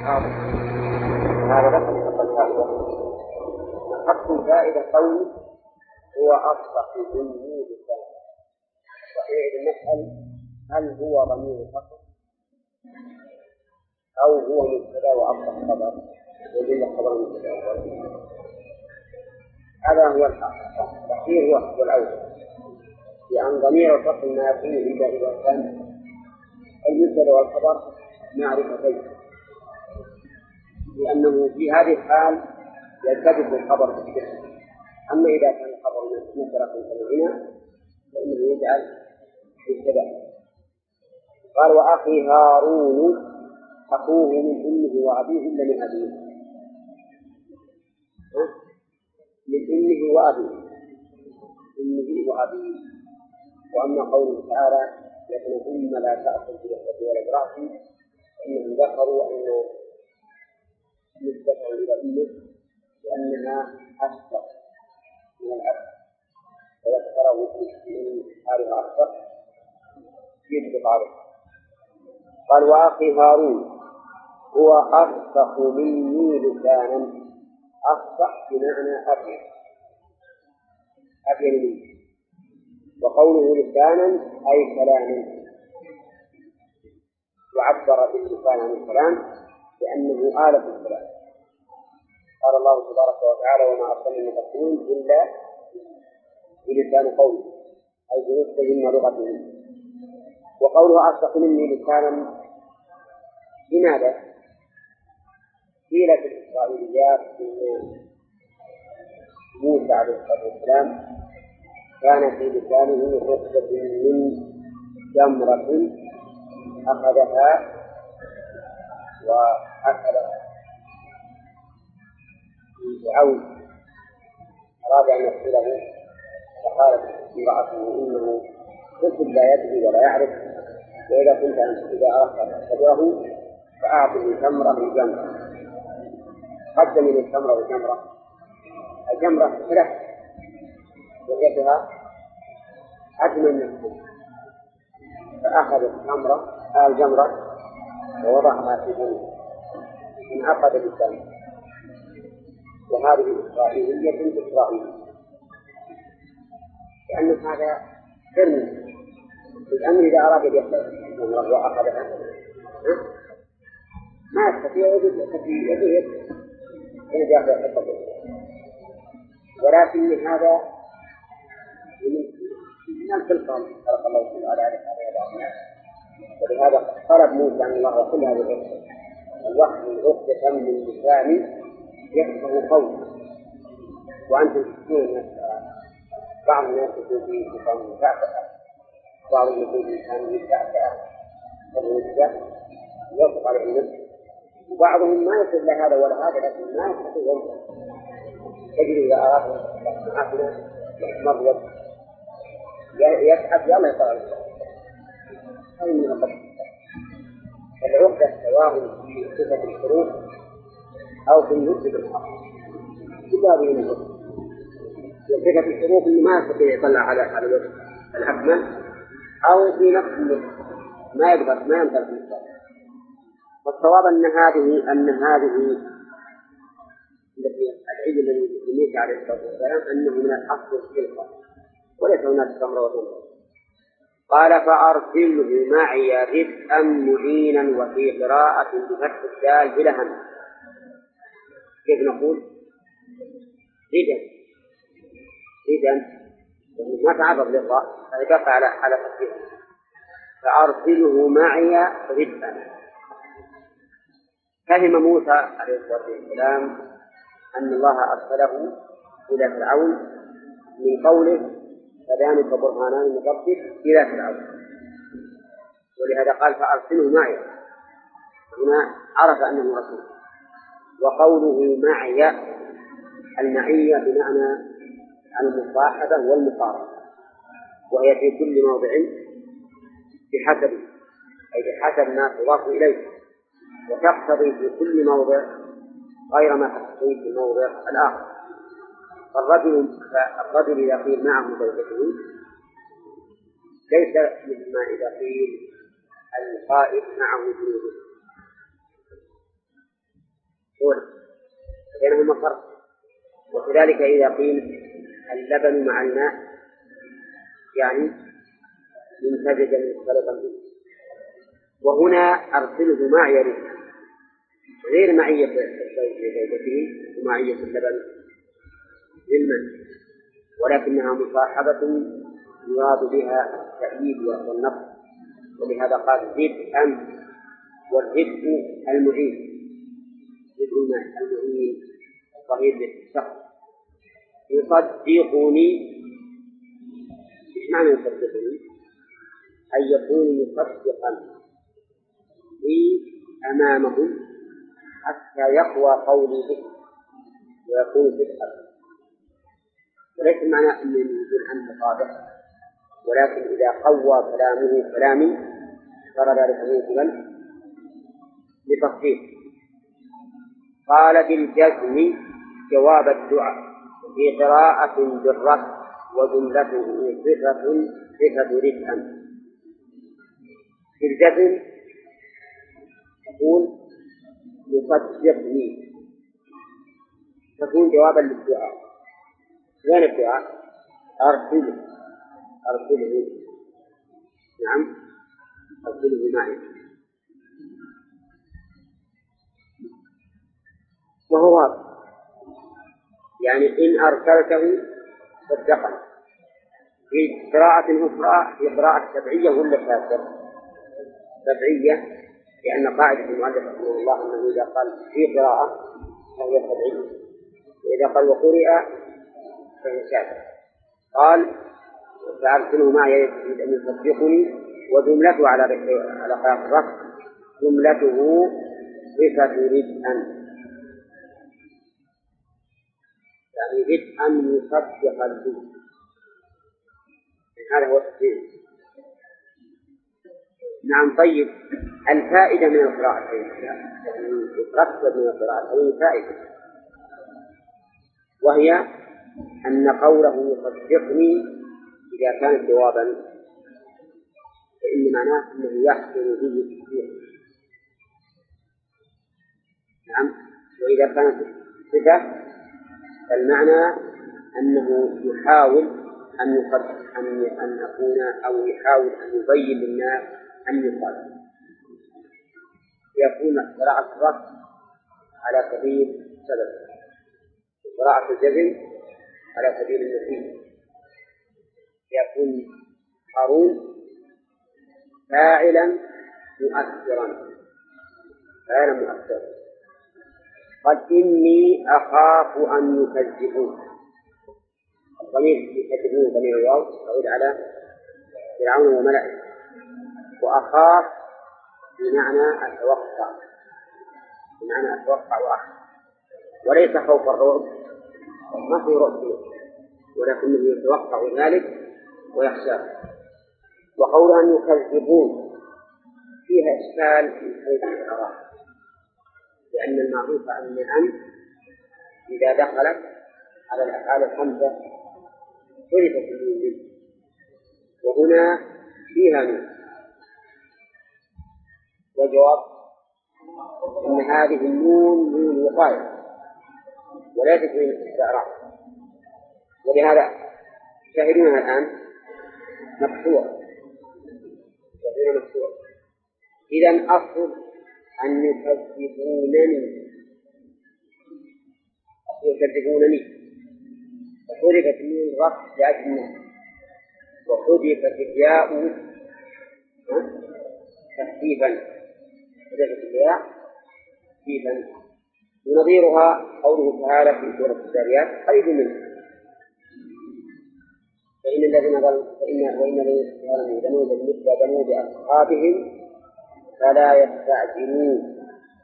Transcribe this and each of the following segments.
هذا لكم حق الفائدة. حق الفائدة قول هو أصبح مني لسان، وحينئذ نسأل هل هو ضمير فقط أو هو مبتدأ وأصبح خبر وجل خبر مبتدأ؟ هذا هو الحق. التأخير هو الأول، لأن ضمير الفصل ما يكون إذا كان المبتدأ والخبر معرفتين، لأنه في هذه الحال يلتبس الخبر بالذكر. أما إذا كان الخبر مبتدأ كالغنى فإنه يجعل مبتدأ. قال وأخي هارون أخوه من أمه وأبيه إلا من أبيه، من أمه وأبيه، أمه وأبيه. وأما قوله تعالى لكن الأم لا تأكل بجسد ولا برأسه فإنهم ذكروا أن نسبة إلى أمه لأنها أصدق من الأب، وذكره من حالها أصدق يجب عليه. قال وأخي هارون هو أصدق مني لسانا، أصدق بمعنى أبين مني، وقوله لسانا أي كلاما، وعبر باللسان عن الكلام لأنه آلة الكلام. قال الله تبارك وتعالى وما أرسلنا من رسول إلا بلسان قوله أي بنطقهم ولغتهم. وقوله أصدق مني لسانا لماذا؟ قيل في الإسرائيليات إن موسى عليه الصلاة والسلام كان في لسانه رقبة من جمرة أخذها وأكلها فرعون أراد أن يقتله، فقالت امرأته إنه طفل لا يدري ولا يعرف، وإذا كنت إذا أردت أن تتبعه فأعطني تمرة من جمرة. قدم من التمرة والجمرة، الجمرة ثلاث وجدها أجمل من الثلث، فأخذ الجمرة ووضعها في فمه انعقد لسانه. وهذه إسرائيلية إسرائيلية، لأن هذا سر الأمر إذا أراد أن يأخذ الجمرة وأخذها ما يستطيع يده إن جاء حقه، ولكن هذا من الخلقان خلق الله تعالى على هذا الناس. ولهذا طلب موسى أن الله كل هذه الرسل واحلل عقدة من لساني يفقهوا قولي. وأنتم تسمعون بعض الناس يقول في لسان مكافأة، بعض يقول في لسان مكافأة والرجال يطلق عليه النفس، وبعضهم ما يصل لهذا ولا هذا، لكن ما يستطيع ينفع. تجري إذا أراد عقله مرض يتعب يلا يطلع الإنسان. هذه من القصة. العقدة سواء في صفة الحروف أو في النطق بالحرف، كل هذه من العقدة. صفة الحروف اللي ما يستطيع يطلع على الوجه الأكمل، أو في نفس النطق ما يقدر ما ينطق بالحرف. والصواب أن هذه التي العلم الذي عليه الصلاة والسلام أنه من الأصل الخلقة وليس هناك تمر وتمر. قال فأرسله معي رفقا معينا، وفي قراءة بفتح الدال بلا همز. كيف نقول؟ ردا ما تعرض للراء فيبقى على تفسيره. فأرسله معي رفقا. فهم موسى عليه الصلاة والسلام أن الله أرسله إلى فرعون من قوله فذلك برهانان من ربك إلى فرعون، ولهذا قال فأرسله معي. هنا عرف أنه رسول. وقوله معي المعية بمعنى المصاحبة والمقارنة، وهي في كل موضع بحسب، أي بحسب ما تضاف إليه، وتقتضي في كل موضع غير ما تقتضي في الموضع الآخر. الرجل إذا قيل معه زوجته ليس مثل ما إذا قيل القائد معه جنوده، بينهما فرق. وكذلك إذا قيل اللبن مع الماء يعني منتججا مختلطا به. وهنا أرسله معي رزقا غير معية الزوج لزوجته ومعية اللبن للمن، ولكنها مصاحبة يراد بها التأييد والنصر. ولهذا قال رزقا، والرزق المعين، رزق المعين الظهير بالشخص. يصدقني، ايش معنى يصدقني؟ أن يكون مصدقا لي أمامهم حتى يقوى قولي به ويكون صدقا. وليس معنى أن يقول أنت صادق، ولكن إذا قوى كلامه كلامي صار ذلك موجبا لتصديق. قال بالجزم جواب الدعاء في قراءة بالرفع وجملته صفة رزقا. في الجزم تقول يصدقني، تكون جوابا للدعاء. وين الدعاء؟ أرسله نعم أرسله معي. وهو يعني إن أرسلته صدقني. في قراءة أخرى في قراءة تبعية ولا شاكر؟ تبعية، لأن قاعدة المؤلف رحمه الله أنه إذا قال في قراءة فهي تبعية، وإذا قال وقرئ فهي شاكر. قال فأرسله معي يريد أن يصدقني، وجملته على قراءة الرفع جملته صفة رزقا، يعني رزقا مصدقا به. هذا هو التفسير. نعم. طيب، الفائدة من القراءتين، يعني الرفع من القراءتين فائدة، وهي أن قوله يصدقني إذا كان جوابا فإن معناه أنه يحصل به التصديق. نعم. وإذا كانت صفة فالمعنى أنه يحاول أن أكون أو يحاول أن يبين للناس أن يقال. يكون قراءة الرفع على سبيل السبب، وقراءة الجزم على سبيل النفي. يكون قارون فاعلا مؤثرا قال إني أخاف أن يكذبون. الضمير يكذبون ضمير الواو يعود على فرعون وملئه، وأخاف بمعنى أتوقع وأخاف، وليس خوف الرعب، ما في رعب ولكنه يتوقع ذلك ويخشى. وقول أن يكذبون فيها إشكال من حيث الإعراب، لأن المعروف أن إذا دخلت على الأفعال الخمسة حذفت النون منه، وهنا فيها نون. والجواب أن هذه النون نون وقاية وليست من الاستعراض، ولهذا شاهدونها الآن مكسورة. إذن أصل أن يكذبونني فحذفت النون الرفع لأجل النون، وحذفت الياء تخفيفا. ونظيرها قوله تعالى في سورة الذاريات قريب منه: وإن الذين ظلموا مثل ذنوب أصحابهم فلا يستعجلون.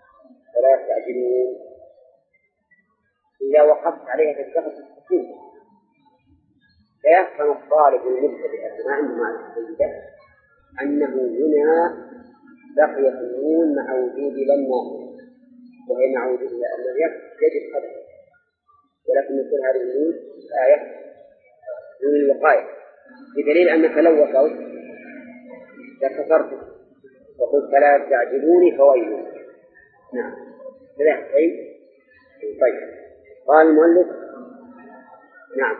إذا وقفت عليها تتخذ السكين فيفهم الطالب المبتدئ ما عنده معرفة جيدة أنه هنا بقيت النون مع وجود لما، وهي مع وجود الذي يجب حدث، ولكن مثل هذه النون آية من الوقاية، بدليل أنك لو وصلت لكفرت وقلت لا يستعجلوني فويل. نعم. طيب، طيب قال المؤلف نعم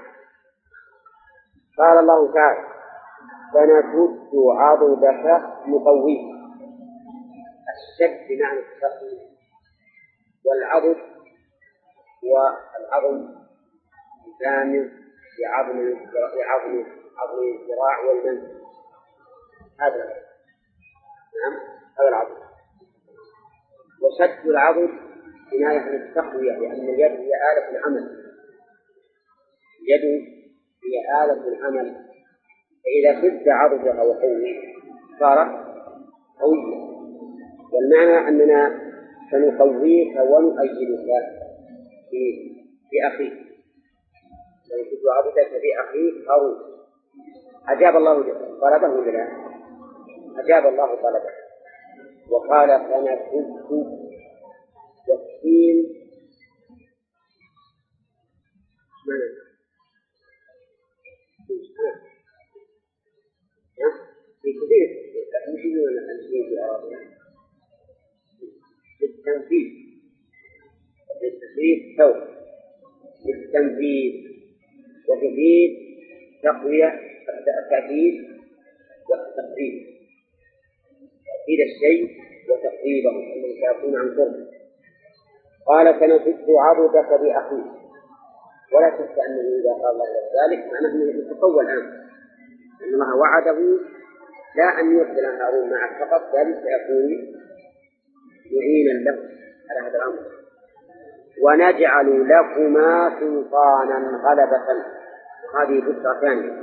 قال الله تعالى فنشد عضدك نقويه. الشد بمعنى التقوية، والعضد هو العظم الجامع لعظم الذراع والمنكب، هذا نعم هذا العضد. وشد العضد كناية عن التقوية، لأن اليد هي آلة العمل، اليد هي آلة العمل، فإذا شد عضدها وقوي صار قويا. والمعنى أننا سنقويك ونؤيدك بأخيك، ونشد عضدك بأخيك هارون. أجاب الله طلبه ولا أجاب الله طلبه، وقال فنشد والسين في كثير يشيرون التنفيذ في أراضيها بالتنفيذ، بالتسريف سوء بالتنفيذ، وتفيد تقوية التأكيد والتقريب، تأكيد الشيء وتقريبه الذي سيكون عن قرب. قال فنشد عضدك بأخيك، ولا شك أنه إذا قال الله ذلك معناه أنه يتقوى الآن، أن الله وعده لا أن يرسل هارون معه فقط، بل سيكون معينا له على هذا الأمر. ونجعل لكما سلطانا غلبة، هذه بشرى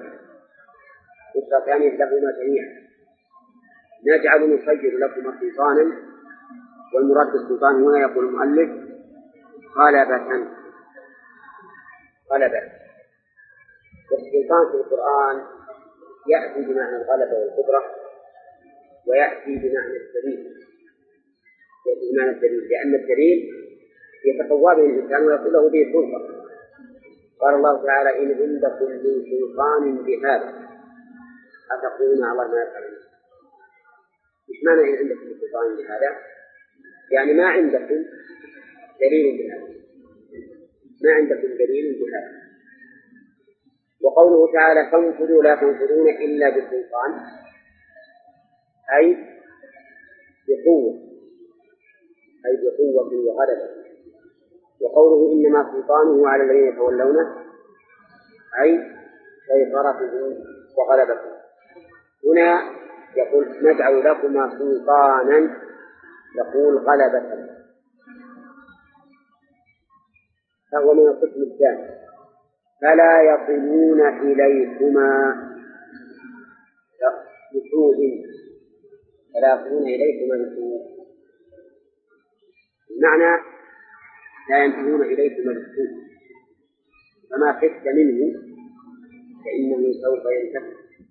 ثانية لهما جميعا. نجعل نسجل لكما سلطانا، والمراد بالسلطان هنا يقول المؤلف غلبة. والسلطان في القرآن يأتي بمعنى الغلبة والقدرة، ويأتي بمعنى الدليل، لأن الدليل يتقوى به الإنسان ويقول له به سلطة. قال الله تعالى إن عندكم من سلطان بهذا أتقولون على الله ما يفعلون. إيش معنى إن عندكم من سلطان بهذا؟ يعني ما عندكم دليل بهذا، ما عندكم دليل بهذا. وقوله تعالى فانفذوا لا تنفذون إلا بالسلطان، أي بقوة وغلبة. وقوله إنما سلطانه على الذين يتولونه، أي سيطرته وغلبته. هنا يقول نجعل لكما سلطانا، يقول غلبة، فهو من القسم الثاني. فلا يصلون إليكما بسوء، المعنى لا ينتهون إليكما بسوء، فما خفت منه فإنه سوف ينتهي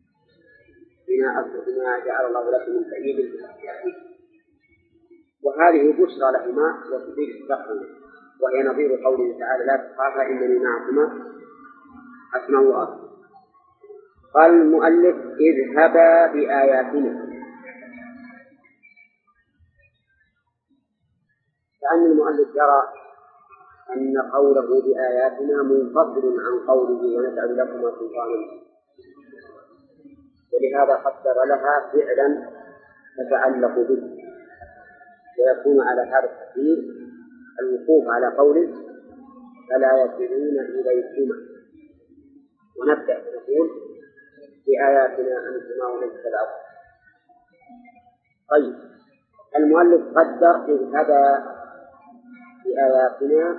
بما جعل الله لكم من تأييد الأخير. وهذه بشرى لهما وتفيد التقوى، وهي نظير قوله تعالى لا تخافا إنني معكما أسمع وأبصر. قال المؤلف اذهبا بآياتنا. كأن المؤلف يرى أن قوله بآياتنا منفصل عن قوله ونجعل لكما سلطانا، ولهذا قدر لها فعلا تتعلق به، ويكون على هذا التقدير الوقوف على قوله فلا يصلون إليكما. ونبدأ نقول بآياتنا أنتما ومن تبعكم. طيب المؤلف قدر اذهبا بآياتنا،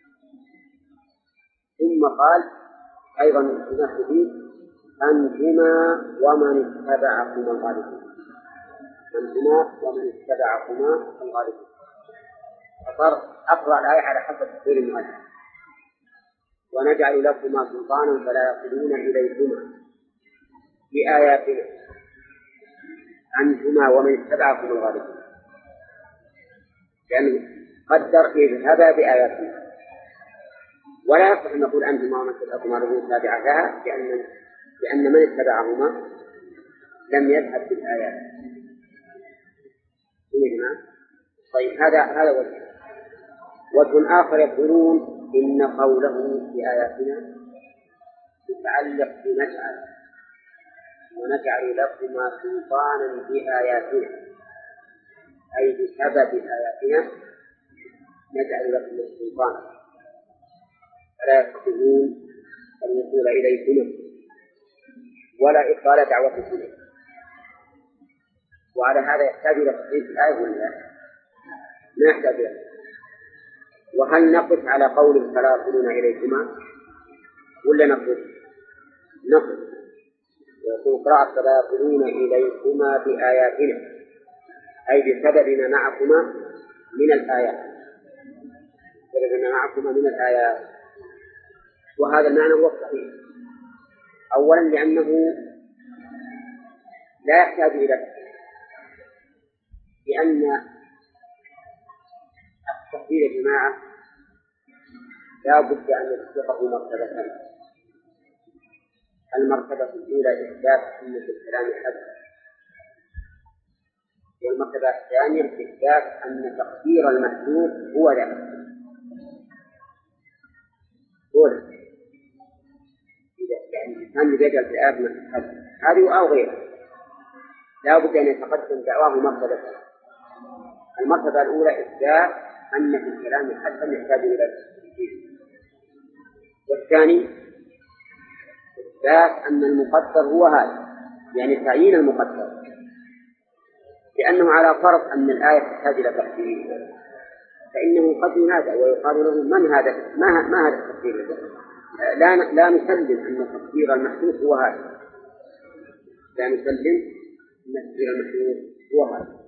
ثم قال أيضا نحن أنتما ومن اتبعكما الغالبون. فصار أقرأ الآية على حسب تفسير المؤلف. ونجعل لكما سلطانا فلا يصلون إليكما بآياتنا أنتما ومن اتبعكم الغالبون، لأنه قدر اذهبا بآياتنا، ولا يصح أن نقول أنتما ومن اتبعكما الغالبون تابعة لها، لأن من اتبعهما لم يذهب بالآيات. طيب هذا وجه. وجه آخر يقولون إن قوله في آياتنا يتعلق بنجعل ونجعل لكما سلطانا بآياتنا، أي بسبب آياتنا نجعل لكم السلطان فلا يستطيعون الوصول إليكم ولا إبطال دعوتكم. وعلى هذا يحتاج إلى تفصيل الآية ولا لا؟ ما يحتاج إليه. وهل نقف على قول فلا يصلون إليكما ولا نقف؟ ويقول قراءة فلا يصلون إليكما بآياتنا، أي بسببنا معكما من الآيات، سببنا معكما من الآيات. وهذا المعنى هو الصحيح، أولا لأنه لا يحتاج إلى تفصيل، لأن التفصيل يا جماعة لا بد أن يسبقه مرتبتين. المرتبة الأولى إثبات أن في الكلام حد، والمرتبة الثانية إثبات أن تقدير المحدود هو ذلك. يعني الإنسان يجعل في الآية حد هذه أو غيرها لا بد أن يتقدم دعواه مرتبتين. المرتبة الأولى إثبات أن في الكلام حدا يحتاج إلى تفصيل، والثاني إثبات أن المقدر هو هذا، يعني تعيين المقدر، لأنه على فرض أن الآية تحتاج إلى تفصيل فإنه قد ينادى ويقال له من هذا؟ ما هذا التفصيل؟ لا نسلم أن تفسير المحدود هو هذا، لا نسلم أن تفسير المحدود هو هذا.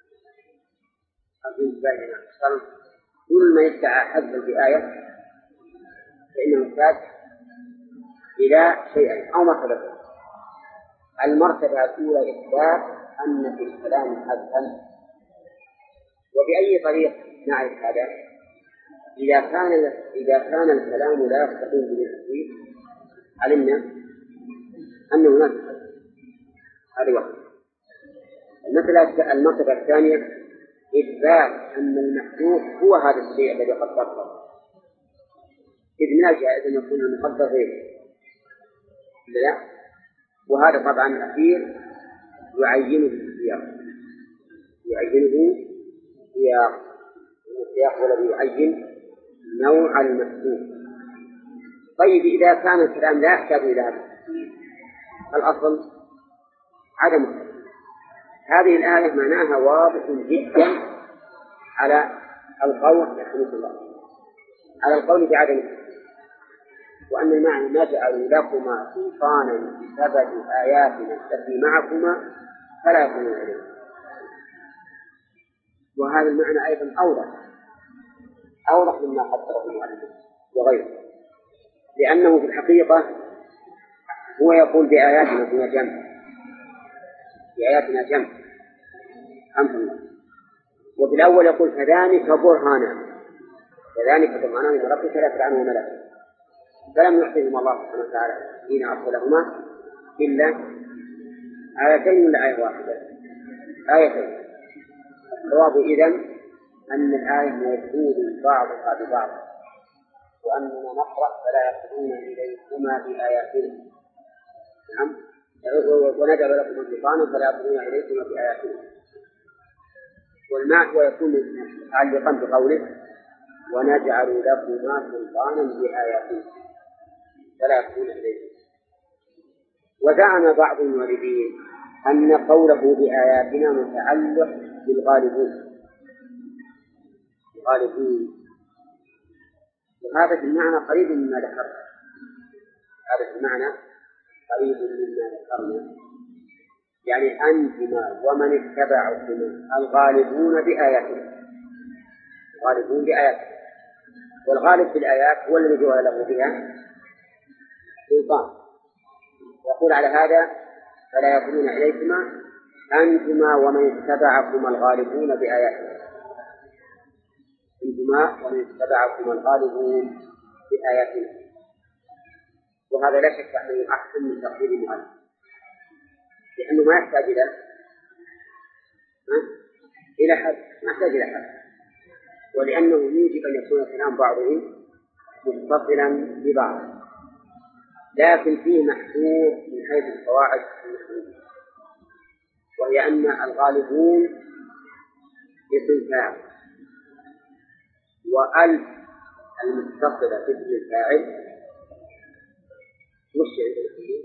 كل ما يدعى حذفا بآية فإنه يحتاج إلى شيئين أو مرتبتين. المرتبة الأولى إثبات أن في الكلام حذفا، وبأي طريق نعرف هذا؟ إذا كان الكلام لا يستقيم بالتفصيل علمنا أنه هناك حذف. هذا واحد. المرتبة الثانية إثبات أن المحذوف هو هذا الشيء الذي قدرته، إذ من الجائز أن يكون المقدر غيره. لا، وهذا طبعا الأخير يعينه السياق، السياق هو الذي يعين نوع المحذوف. طيب إذا كان الكلام لا يحتاج إلى هذا الأصل عدمه، هذه الآية معناها واضح جدا على القول على القول بعدم، وأن المعنى ما جعلوا لكما سلطانا بسبب آياتنا التي معكما فلا يكونوا عليه. وهذا المعنى أيضا أوضح مما قدره المؤلف وغيره، لأنه في الحقيقة هو يقول بآياتنا هو جمع، بآياتنا جمع الحمد لله. وفي الأول يقول فذلك برهانا من ربك لا تدعنه ملكا، فلم يحسنهم الله سبحانه وتعالى حين أرسلهما إلا آيتين ولا آية واحدة؟ آيتين. الجواب إذن أن الآية موصول بعضها ببعض، وأننا نقرأ فلا يقولون إليكما بآياتنا. نعم، ونجعل لكم سلطانا فلا يقولون إليكما بآياتنا. والمعنى ويكون متعلقا بقوله ونجعل لكما سلطانا بآياتنا فلا يقولون إليكما. وزعم بعض الموردين أن قوله بآياتنا متعلق بالغالبين، وهذا في المعنى قريب مما ذكرنا، يعني أنتما ومن اتبعكما الغالبون بآياتنا، والغالب بالآيات هو الذي جعل له بها سلطان. يقول على هذا فلا يكونون إليكما أنتما ومن اتبعكما الغالبون بآياتنا، وهذا لا شك أنه أحسن من تقدير المؤلف، لأنه ما يحتاج إلى حد، ولأنه يوجب أن يكون كلام بعضه متصلا ببعض، لكن فيه محذور من حيث القواعد النحوية، وهي أن الغالبون اسم فاعل، وألف المتصلة باسم الفاعل وش عندنا فيه؟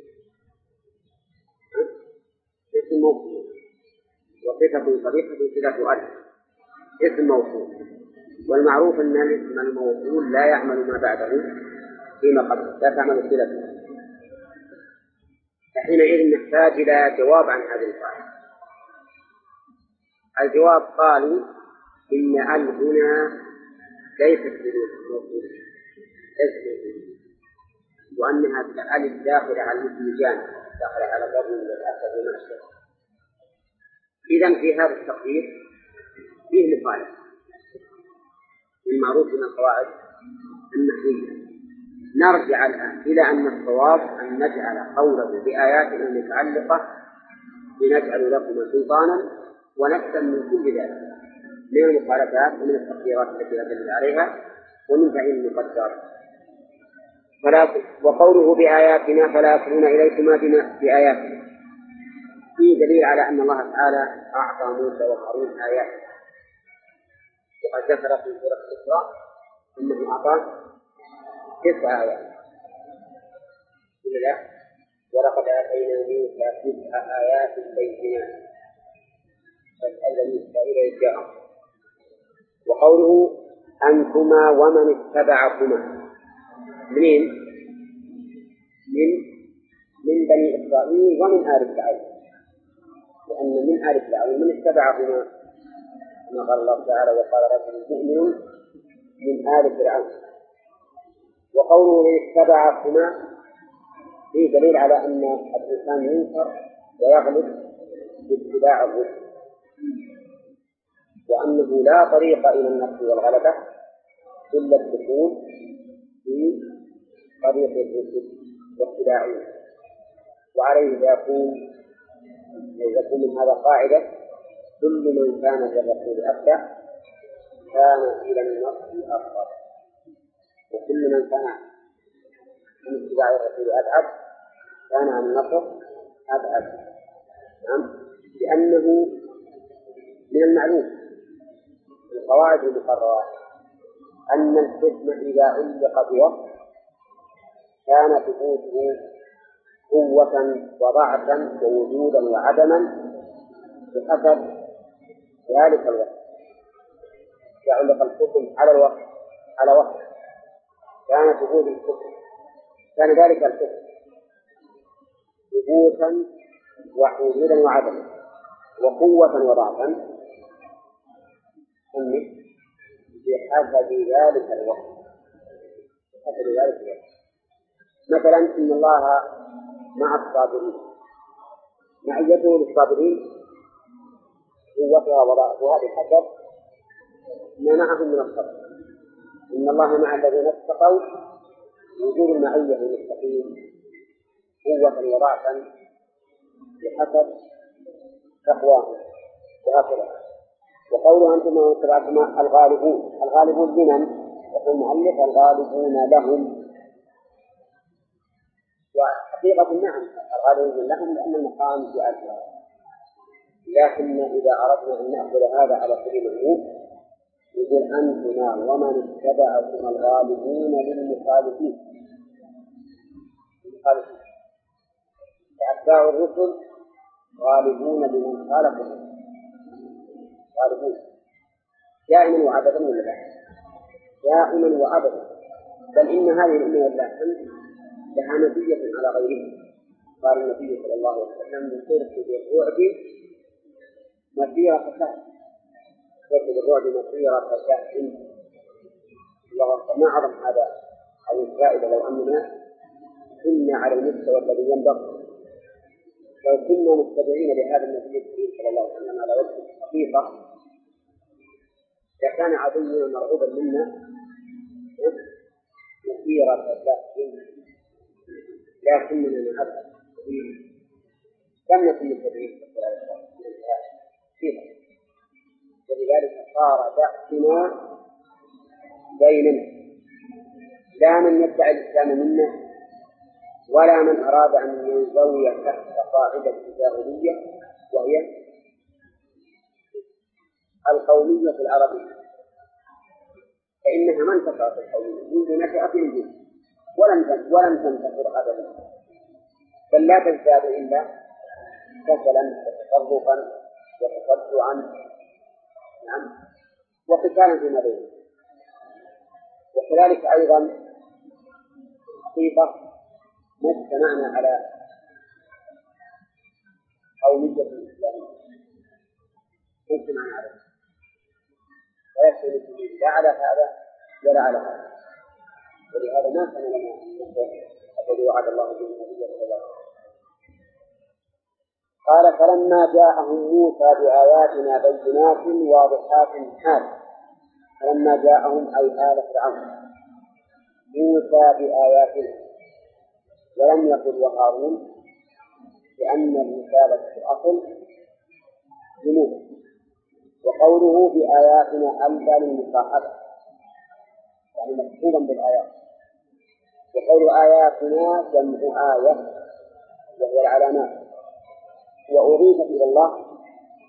اسم موصول، وصفة صريحة صلة ألف اسم موصول، والمعروف أن الاسم الموصول لا يعمل ما بعده فيما قبله، لا تعمل صلته، فحينئذ نحتاج إلى جواب عن هذه القاعدة. الجواب قالوا إن ال هنا ليست موصولة، وأنها كأل داخلة على الاتجاه، داخلة على ضرب والأسد وما. إذن في هذا التقدير فيه مخالفة المعروف من القواعد النحوية. نرجع الآن إلى أن الصواب أن نجعل قوله بآياتنا المتعلقة لنجعل لكم سلطانا ونكتم من كل ذلك من المخالفات ومن التقديرات التي أدل عليها ومن تعيين المقدر. وقوله بآياتنا فلا يصلون إليكما بآياتنا فيه دليل على أن الله تعالى أعطى موسى وهارون آيات، وقد ذكر في سورة الإسراء أنه أعطى 9 آيات. لا، ولقد آتينا موسى 9 آيات بينات فاسأل بني إسرائيل إذ جاءهم. وقوله أنتما ومن اتبعكما منين؟ من بني إسرائيل ومن آل فرعون، لأن من آل فرعون من اتبعهما كما قال الله تعالى وقال رجل مؤمن من آل فرعون. وقوله من اتبعهما فيه دليل على أن الإنسان ينكر ويغلب باتباع الرسل، وأنه لا طريق إلى النصر والغلبة إلا الدخول في طريق الرسل واتباعه. وعليه يكون من هذا قاعدة كل من كان للرسول أتبع كان إلى النصر أقرب، وكل من كان من اتباع الرسول أبعد كان عن النصر أبعد. نعم، لأنه من المعلوم القواعد المقررة أن الحكم إذا علق بوصف كان ثبوته قوة وضعفا ووجودا وعدما بحسب ذلك الوصف. يعلق الحكم على الوصف على وصف كان ثبوت الحكم، كان ذلك الحكم ثبوتا ووجودا وعدما وقوة وضعفا بحسب ذلك الوصف. مثلا إن الله مع الصابرين، معيته للصابرين قوتها وضعفها بحسب ما معهم من الصبر. إن الله مع الذين اتقوا، وجود المعية للمتقين قوة وضعفا بحسب تقواهم وهكذا. وقوله أنتم واتبعكما الغالبون لمن؟ يقول المؤلف الغالبون لهم، وحقيقة نعم الغالبون لهم لأن المقام في أجلها، لكن إذا أردنا أن نأخذ هذا على سبيل العموم يقول أنتما ومن اتبعكم الغالبون للمخالفين. أتباع الرسل غالبون لمن خالفهم، غالبون دائما وأبدا ولا لا؟ دائما وأبدا، بل إن هذه الأمة والله لها نتيجة على غيرها. قال النبي صلى الله عليه وسلم من ترك بالرعب مسيرة شهر، ترك بالرعب مسيرة شهر. ما أعظم هذا أو الفائدة لو أننا كنا على المستوى الذي ينبغي، لو كنا متبعين لهذا النبي صلى الله عليه وسلم على وجه الحقيقة لكان عدونا مرعوبا منا مسيرة شهر، لكننا نعرف لم نكن متبعين ولذلك صار بأسنا بيننا لا من يدعي الإسلام منا ولا من أراد أن ينزوي تحت قاعدة الجاهلية وهي القومية العربية، فإنها ما انتصرت القومية منذ نشأت الجنس ولم تنتصر أبدا، بل لا تزداد إلا كسلا وتطرفا وتصدعا نعم وقتالا فيما بينهم. وكذلك أيضا حقيقة ما اجتمعنا على قومية الإسلامية اجتمعنا عليها ويكفي المسلمين لا على هذا ولا على هذا، ولهذا ما كان لنا الذي وعد الله به النبي صلى الله عليه وسلم. قال فلما جاءهم موسى بآياتنا بينات واضحات حال، فلما جاءهم أي آل فرعون موسى بآياتنا، ولم يقل وهارون لأن الرسالة في الأصل لموسى، وقوله بآياتنا ألبى للمصاحبة يعني مكتوبا بالآيات، وقول آياتنا جمع آية وهي العلامات، وأضيفت إلى الله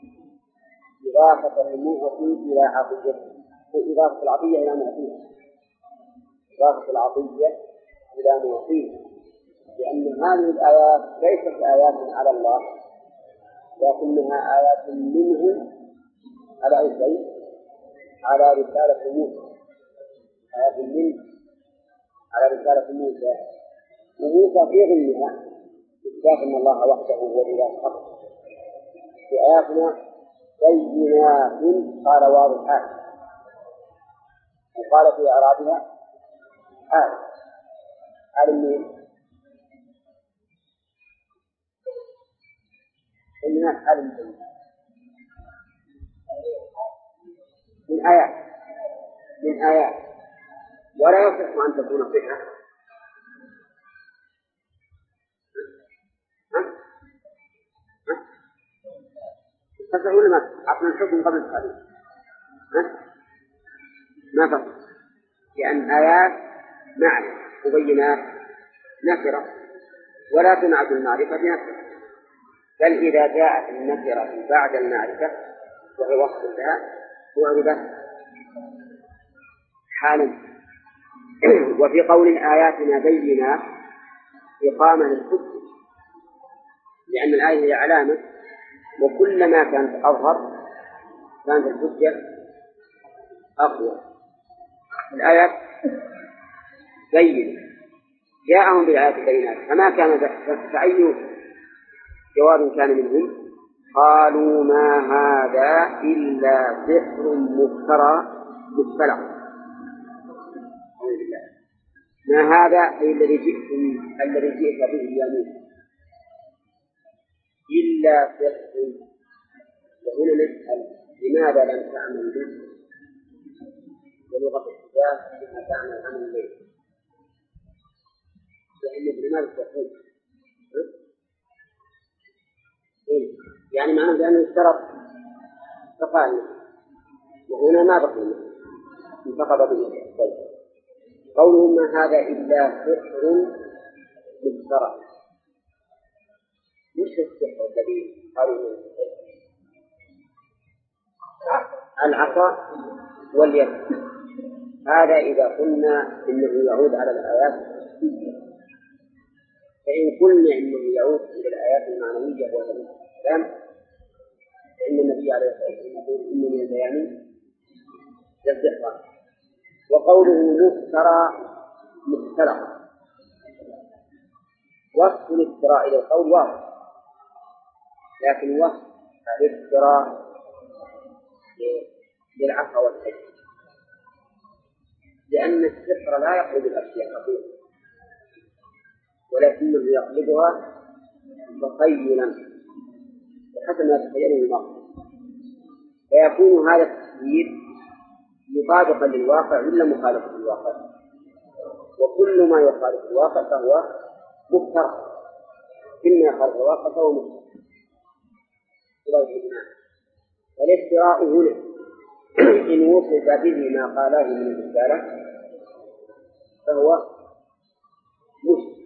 إضافة المعطي إلى عطيته، إضافة العطية إلى معطيه، إضافة العطية إلى معطيه، لأن هذه الآيات ليست آيات على الله لكنها آيات منه على أي شيء؟ على رسالة موسى، آيات منه على رسالة موسى، وموسى في ظنها إثبات أن الله وحده هو الإله الحق. في آياتنا بينات قال واضحات، وقال في أعرابها آل منين؟ بينات آل من آيات ولا يصح أن تكون صفة. تصحون ما عقل الحكم قبل التعليم ما تصح، لأن آيات معرفة وبينات نكرة ولا تنعت المعرفة بنكرة، بل إذا جاءت النكرة بعد المعرفة وهي وصف لها تعربت حالا. وفي قول آياتنا بينات إقامة للحجة، لأن الآية هي علامة، وكلما كانت أظهر كانت الحجة أقوى. الآيات بينة جاءهم بالآيات بينات، فما كان فأي جواب كان منهم؟ قالوا ما هذا إلا سحر مفترى مختلق. ما هذا أي الذي جئت به يا موسى إلا سحر. وهنا نسأل لماذا لم تعمل به؟ ولغة الحجاج لما تعمل عمل به، لأنك لماذا تقول يعني معنى بأنه اشترط تقاليد، وهنا ما بقي انتقض به. قولهم ما هذا إلا سحر مفترى، مش السحر الذي قالوا العصا واليد، هذا إذا قلنا إنه يعود على الآيات، فإن قلنا إنه يعود إلى الآيات المعنوية وهي الكلام، فإن النبي عليه الصلاة والسلام يقول إن من البيان للسحر. وقوله مفترى وصف الافتراء إلى القول واضح، لكن وصف الافتراء للعصا والحج، لأن السحر لا يقلب الأشياء حقيقة ولكنه يقلبها تخيلا بحسب ما تخيله المرء، فيكون هذا التخيل مطابقا للواقع ولا مخالفا للواقع، وكل ما يخالف الواقع فهو مفترى، كل ما يخالف الواقع فهو مفترى. والافتراء هنا إن وصف به ما قاله من الرسالة فهو مشرك.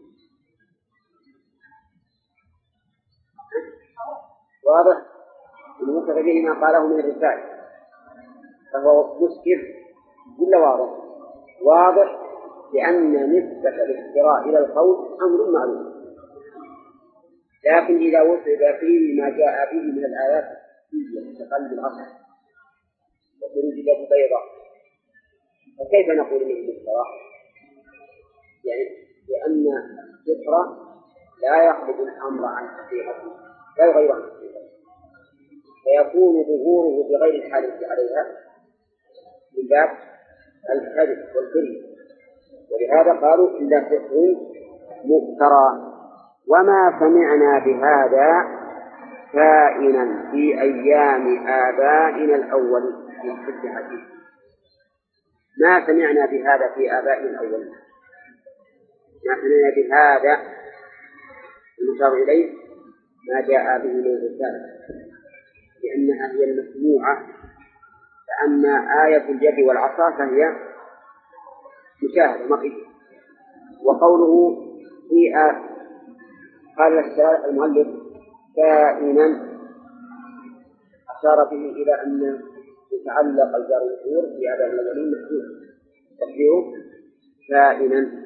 واضح؟ إن وصف به ما قاله من الرسالة فهو مسكر ولا واضح؟ واضح، لأن نسبة الافتراء إلى القول أمر معلوم. لكن إذا وصف فيه ما جاء به من الآيات في قلب الأصل وخروج اليد بيضاء، فكيف نقول إنه افتراء؟ يعني لأن الفطرة لا يخرج الأمر عن حقيقته، لا يغير عن حقيقته، فيكون ظهوره بغير الحادث عليها من باب الكذب والكذب. ولهذا قالوا إلا فطر مفترى. وما سمعنا بهذا كائنا في أيام آبائنا الأولين من حج حديث. ما سمعنا بهذا في آبائنا الأولين، ما سمعنا بهذا المشار إليه ما جاء به من الرسالة، لأنها هي المسموعة. فأما آية اليد والعصا فهي مشاهدة مرئية. وقوله في قال المؤلف كائنا أشار به إلى أن يتعلق الجار والمجرور في آبائنا الأولين محدود تقديره كائنا.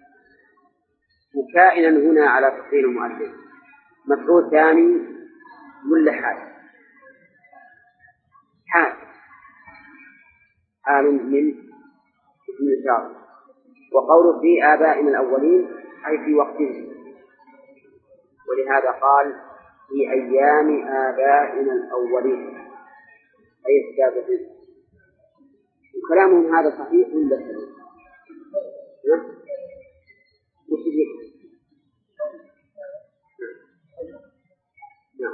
وكائنا هنا على تقدير المؤلف مفعول ثاني ولا حال؟ حال من اسم الإشارة. وقوله في آبائنا الأولين أي في وقتهم، ولهذا قال في أيام آبائنا الأولين أي السابقين. وكلامهم هذا صحيح ولا صحيح؟ وش يجيب؟ نعم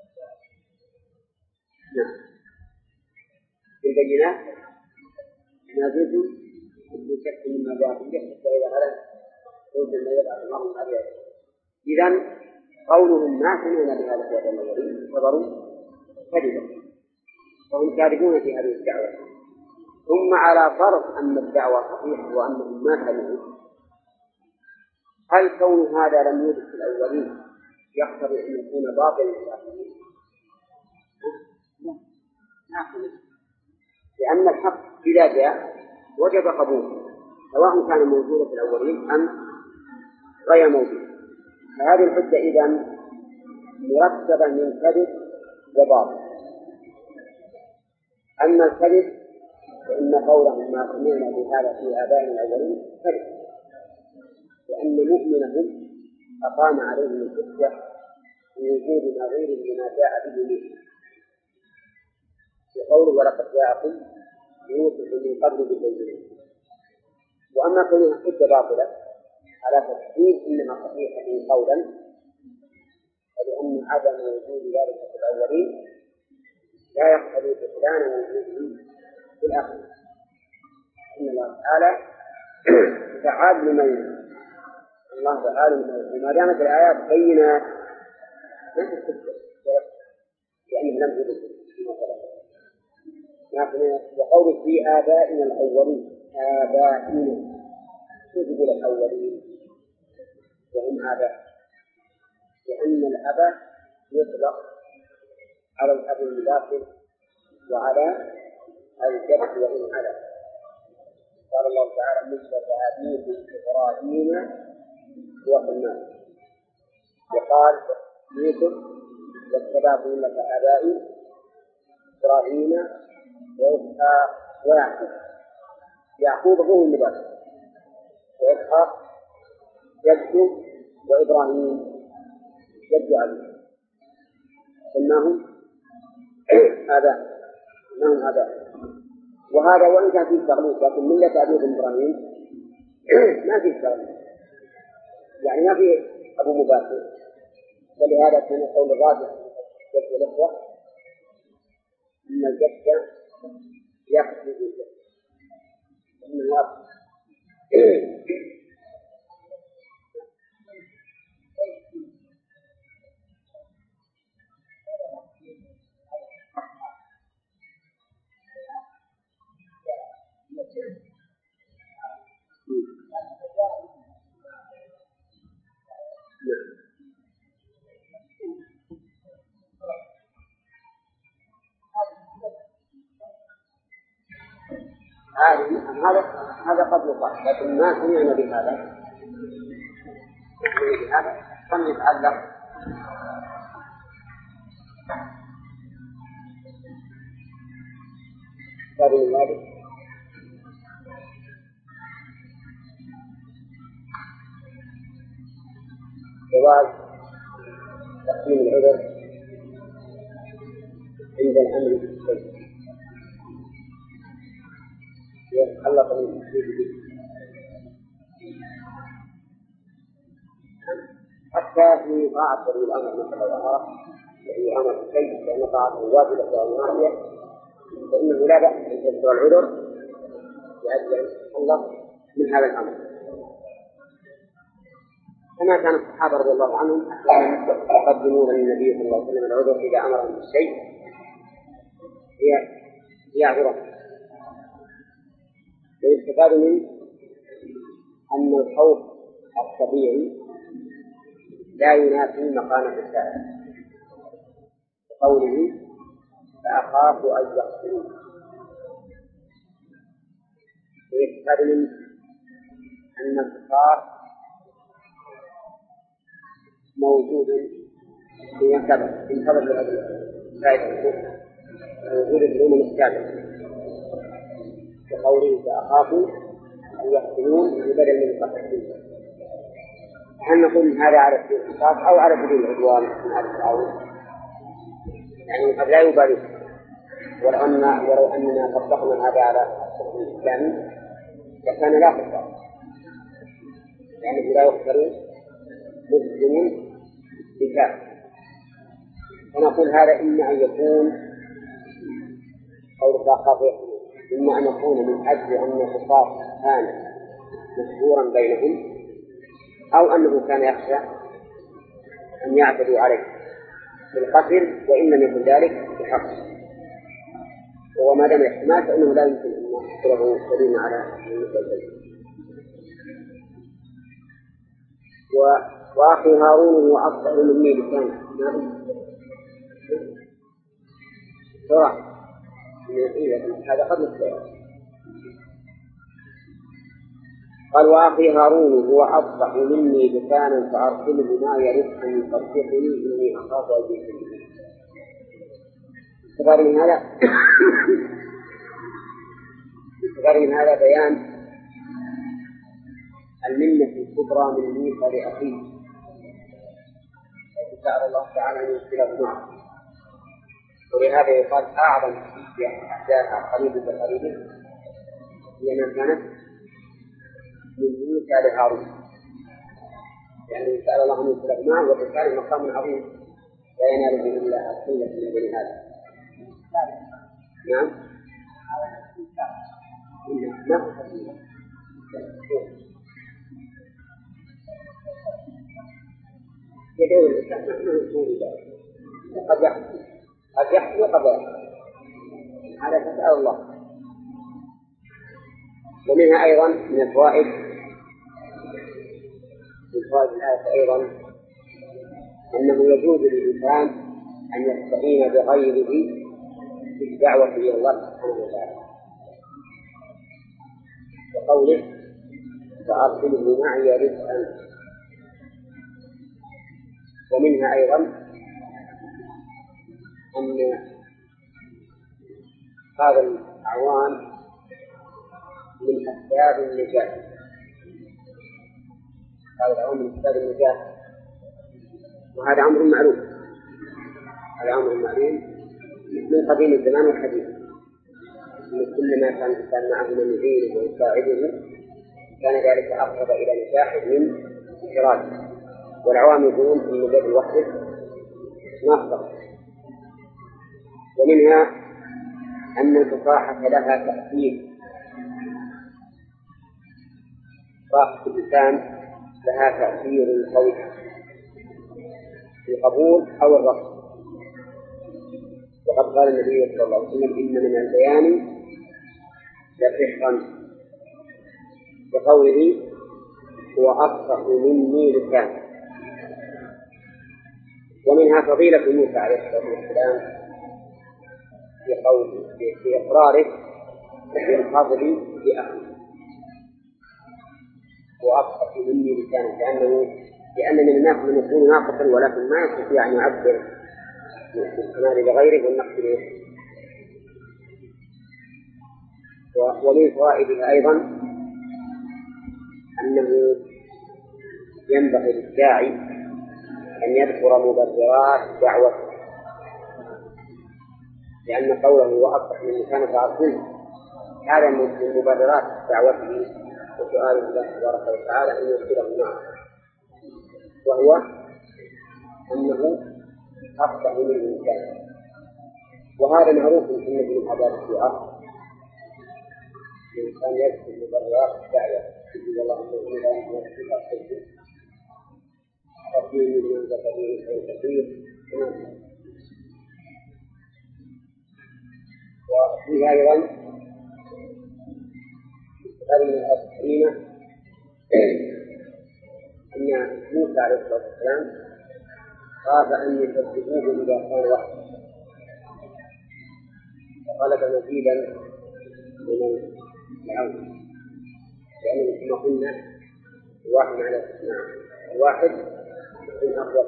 في البينات ما زلت بشك مما جاء في الجهة فإذا هلك قلت أن يبعث الله عليه. إذن قولهم ما سمعنا بهذا الشيء الأولين خبروا كذبا، وهم كاذبون في هذه الدعوة. ثم على فرض أن الدعوة صحيحة وأنهم ما سمعوا، هل كون هذا لم يوجد في الأولين يقتضي أن يكون باطلا للآخرين؟ لأن الحق إذا جاء وجب قبوله سواء كان موجودا في الأولين أم غير موجود. فهذه الحجة إذن مركبة من كذب وباطل. أما الكذب فإن قولهم ما سمعنا بهذا في آبائنا الأولين كذب، لأن مؤمنهم أقام عليهم الحجة بوجود نظير لما جاء به منه، بقوله ولقد جاءكم يوسف من قبل بالبينات. وأما كونها حجة باطلة على تفسير إنها صحيحة قولا، فلأن عدم وجود ذلك في الأولين لا يقتضي بطلان وجوده في الآخرين. إن الله تعالى فعال لما يريد. الله تعالى وما دامت الآيات بينات لا تستكبر لأنه لم يدرك فيما. وقول في آبائنا الأولين، آبائنا تجب الأولين وهم آباء، لأن الأب يطلق على الأب المداخل وعلى الجد وإن على. قال الله تعالى مثل أبيكم إبراهيم وسلمان، وقال يوسف واجتباكم ملة آبائي إبراهيم وإسحاق ويعقوب. يعقوب هو المداخل، وإسحاق جده، وإبراهيم جد علي، إنهم آباء. وهذا وإن كان فيه تغليظ، لكن ملة أبيكم إبراهيم ما فيه تغليظ، يعني ما فيه أبو مباشر. ولهذا كان قول الراجح جد الإخوة أن الجد يقصد الجد وأن الوارث هذا قد يقال، لكن ما سمعنا بهذا. بهذا فليتعلق هذه ذلك. جواز تقسيم العذر عند الأمر بالشيء يتخلق من التشريك به، حتى في طاعة ولي الأمر مثل الأمر الذي أمر بالشيء لأن طاعته واجبة أو نافية، فإنه لا بأس أن يذكر العذر لأجل أن يتخلص من هذا الأمر، كما كان الصحابة رضي الله عنهم يقدمون للنبي صلى الله عليه وسلم العذر إذا أمرهم بالشيء ليعذره. ويستفاد منه أن الخوف الطبيعي لا ينافي مقامة السائل، بقوله فأخاف أن يقتلون. ويستفاد منه أن الكفار موجود في سبب من سبب الفائدة موجود في الأمم السابقة، بقوله فأخافوا أن يقتلون بدل من القتل. هل نقول هذا على سبيل القصاص أو على سبيل العدوان من هذا التعاون؟ يعني قد لا يبالي، ولو أننا طبقنا هذا على الحكم الإسلامي لكان لا قصاص، يعني لا يقتل مسلم بكافر. فنقول هذا إما أن يكون قول خاطئ، إما أن يكون من أجل أن القصاص كان مشهورا بينهم، أو أنه كان يخشى أن يعتدوا عليه بالقتل وإن لم يكن ذلك بحق. وما دام الاحتمال فإنه لا يمكن أن يحصله دليل على المسلمين. وأخي هارون هو أفضل مني لسانا صراحة هذا قد يصير. قال وأخي هارون هو أفضح مني لسانا فأرسله ما يرث أن يصدقني إني أخاف أن يكذبني. من هذا بيان المنة الكبرى من موسى لأخيه التي سأل الله تعالى أن يشكله معه، ولهذا يقال أعظم أحداث قريبة قريبة هي ما كانت من موسى لهارون، يعني سأل الله أن يشكله معه وكان مقام عظيم لا يناله إلا السنة من بني هذا. نعم يدور الإسلام قد يحصل وقد لا يحصل، هذا تسأل الله. ومنها أيضا من الفوائد الآية أيضا أنه يجوز للإنسان أن يستعين بغيره في الدعوة إلى الله سبحانه وتعالى، وقوله فأرسله معي رزقا. ومنها أيضا أن هذا الأعوان من أسباب النجاة، هذا الأعوان من أسباب النجاة، وهذا أمر معلوم، هذا أمر معلوم من قديم الزمان والحديث، كل ما كان الإنسان معه من يعينه ويساعده كان ذلك أقرب إلى نجاحه من انفراده. والعوام يقولون أن النجاة الوحدة ناقصة. ومنها أن الفصاحة لها تأثير، فصاحة اللسان لها تأثير قوي في القبول أو الرفض. وقد قال النبي صلى الله عليه وسلم إن من البيان لسحرا، بقوله هو أفصح مني لسانا. ومنها فضيلة موسى عليه الصلاة والسلام في إقراره من فضلي بأخي وأبسط مني لسانه، لأن من الناس من يكون ناقصا ولكن ما يستطيع أن يعبر بالكمال لغيره والنقص له. ومن فوائدها أيضا أنه ينبغي للداعي أن يذكر مبررات دعوته، لأن قوله وأصبح من لسان تعظيم هذا من مبررات دعوته وسؤال الله تبارك وتعالى أن يدخله معه، وهو أنه أفضل من الإنسان. وهذا معروف في النبي من آداب الدعاء، الإنسان يذكر مبررات الدعوة يقول الله أنه لا يمكن أن يكون تقديم من ذكره كثير. وفيه أيضا من الآيات الكريمة أن موسى عليه الصلاة والسلام خاف أن يكذبوه إذا كان وحده، فطلب مزيدا من العون، لأنه كما قلنا الواحد على الاثنين، الواحد من أفضل.